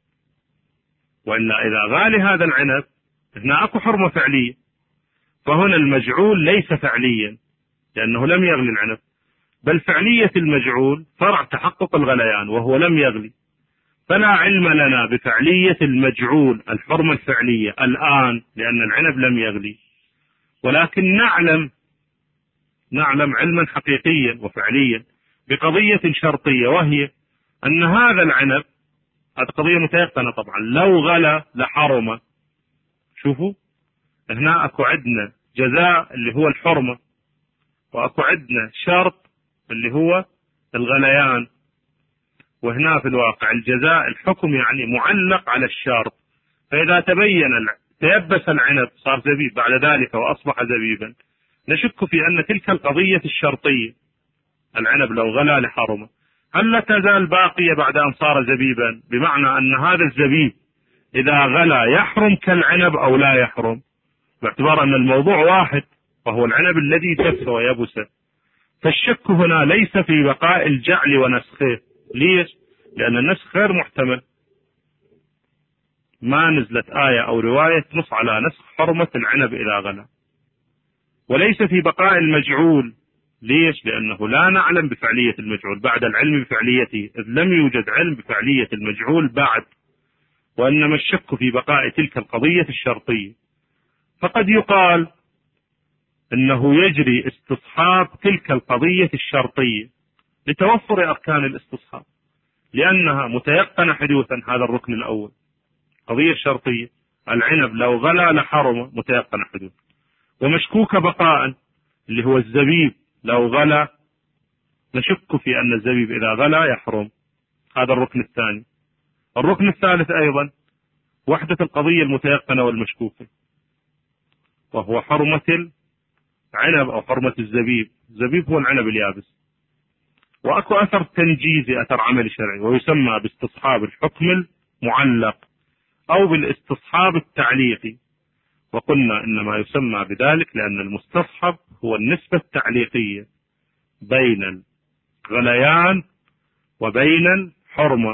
وإلا إذا غالي هذا العنب هنا أكو حرمة فعلية، فهنا المجعول ليس فعليا لأنه لم يغلي العنب، بل فعلية المجعول فرع تحقق الغليان وهو لم يغلي. فلا علم لنا بفعلية المجعول الحرمة الفعلية الآن لأن العنب لم يغلي، ولكن نعلم نعلم علما حقيقيا وفعليا بقضية شرطية، وهي أن هذا العنب، هذه قضية متيقنة طبعا، لو غلى لحرمة. شوفوا هنا أكو عندنا جزاء اللي هو الحرمة، وأكو عندنا شرط اللي هو الغليان. وهنا في الواقع الجزاء الحكم يعني معلق على الشرط. فإذا تبين تيبس العنب صار زبيب بعد ذلك وأصبح زبيبا، نشك في أن تلك القضية الشرطية العنب لو غلى لحرمة هل لا تزال باقية بعد أن صار زبيبا، بمعنى أن هذا الزبيب إذا غلى يحرم كالعنب أو لا يحرم، باعتبار أن الموضوع واحد وهو العنب الذي تبس ويبس. فالشك هنا ليس في بقاء الجعل ونسخه. ليش؟ لأن النسخ غير محتمل، ما نزلت آية أو رواية تنص على نسخ حرمة العنب إذا غلى. وليس في بقاء المجعول. ليش؟ لأنه لا نعلم بفعلية المجعول بعد العلم بفعليته، إذ لم يوجد علم بفعلية المجعول بعد، وإنما الشك في بقاء تلك القضية الشرطية. فقد يقال إنه يجري استصحاب تلك القضية الشرطية لتوفر أركان الاستصحاب، لأنها متيقن حدوثا، هذا الركن الأول. قضية الشرطية العنب لو غلى لحرم متيقن حدوث، ومشكوك بقاء اللي هو الزبيب لو غلى نشك في أن الزبيب إذا غلى يحرم، هذا الركن الثاني. الركن الثالث أيضا وحدة القضية المتيقنة والمشكوكة، وهو حرمة العنب أو حرمة الزبيب. الزبيب هو العنب اليابس. وأكو أثر تنجيزي، أثر عملي شرعي، ويسمى باستصحاب الحكم المعلق أو بالاستصحاب التعليقي. وقلنا إنما يسمى بذلك لأن المستصحب هو النسبة التعليقية بين الغليان وبين الحرمة،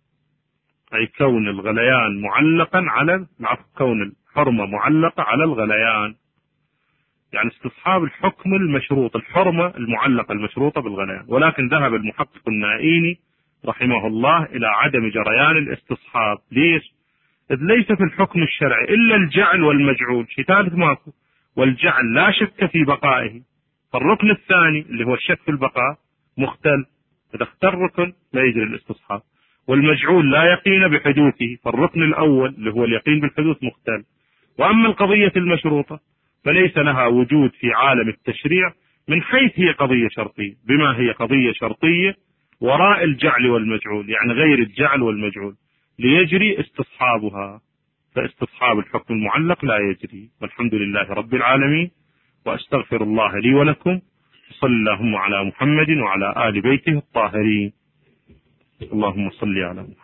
أي كون الغليان معلقا على كون الحرمة معلقة على الغليان، يعني استصحاب الحكم المشروط، الحرمة المعلقة المشروطة بالغليان. ولكن ذهب المحقق النائيني رحمه الله إلى عدم جريان الاستصحاب. ليش؟ إذ ليس في الحكم الشرعي إلا الجعل والمجعول، شيء ثالث ماكو، والجعل لا شك في بقائه. فالركن الثاني اللي هو الشك في البقاء مختل، إذا اختل ركن لا يجري الاستصحاب. والمجعول لا يقين بحدوثه، فالركن الأول اللي هو اليقين بالحدوث مختل. وأما القضية المشروطة فليس لها وجود في عالم التشريع من حيث هي قضية شرطية، بما هي قضية شرطية وراء الجعل والمجعول، يعني غير الجعل والمجعول، ليجري استصحابها. فاستصحاب الحكم المعلق لا يجري. والحمد لله رب العالمين، وأستغفر الله لي ولكم. صلى اللهم على محمد وعلى آل بيته الطاهرين. اللهم صل على محمد.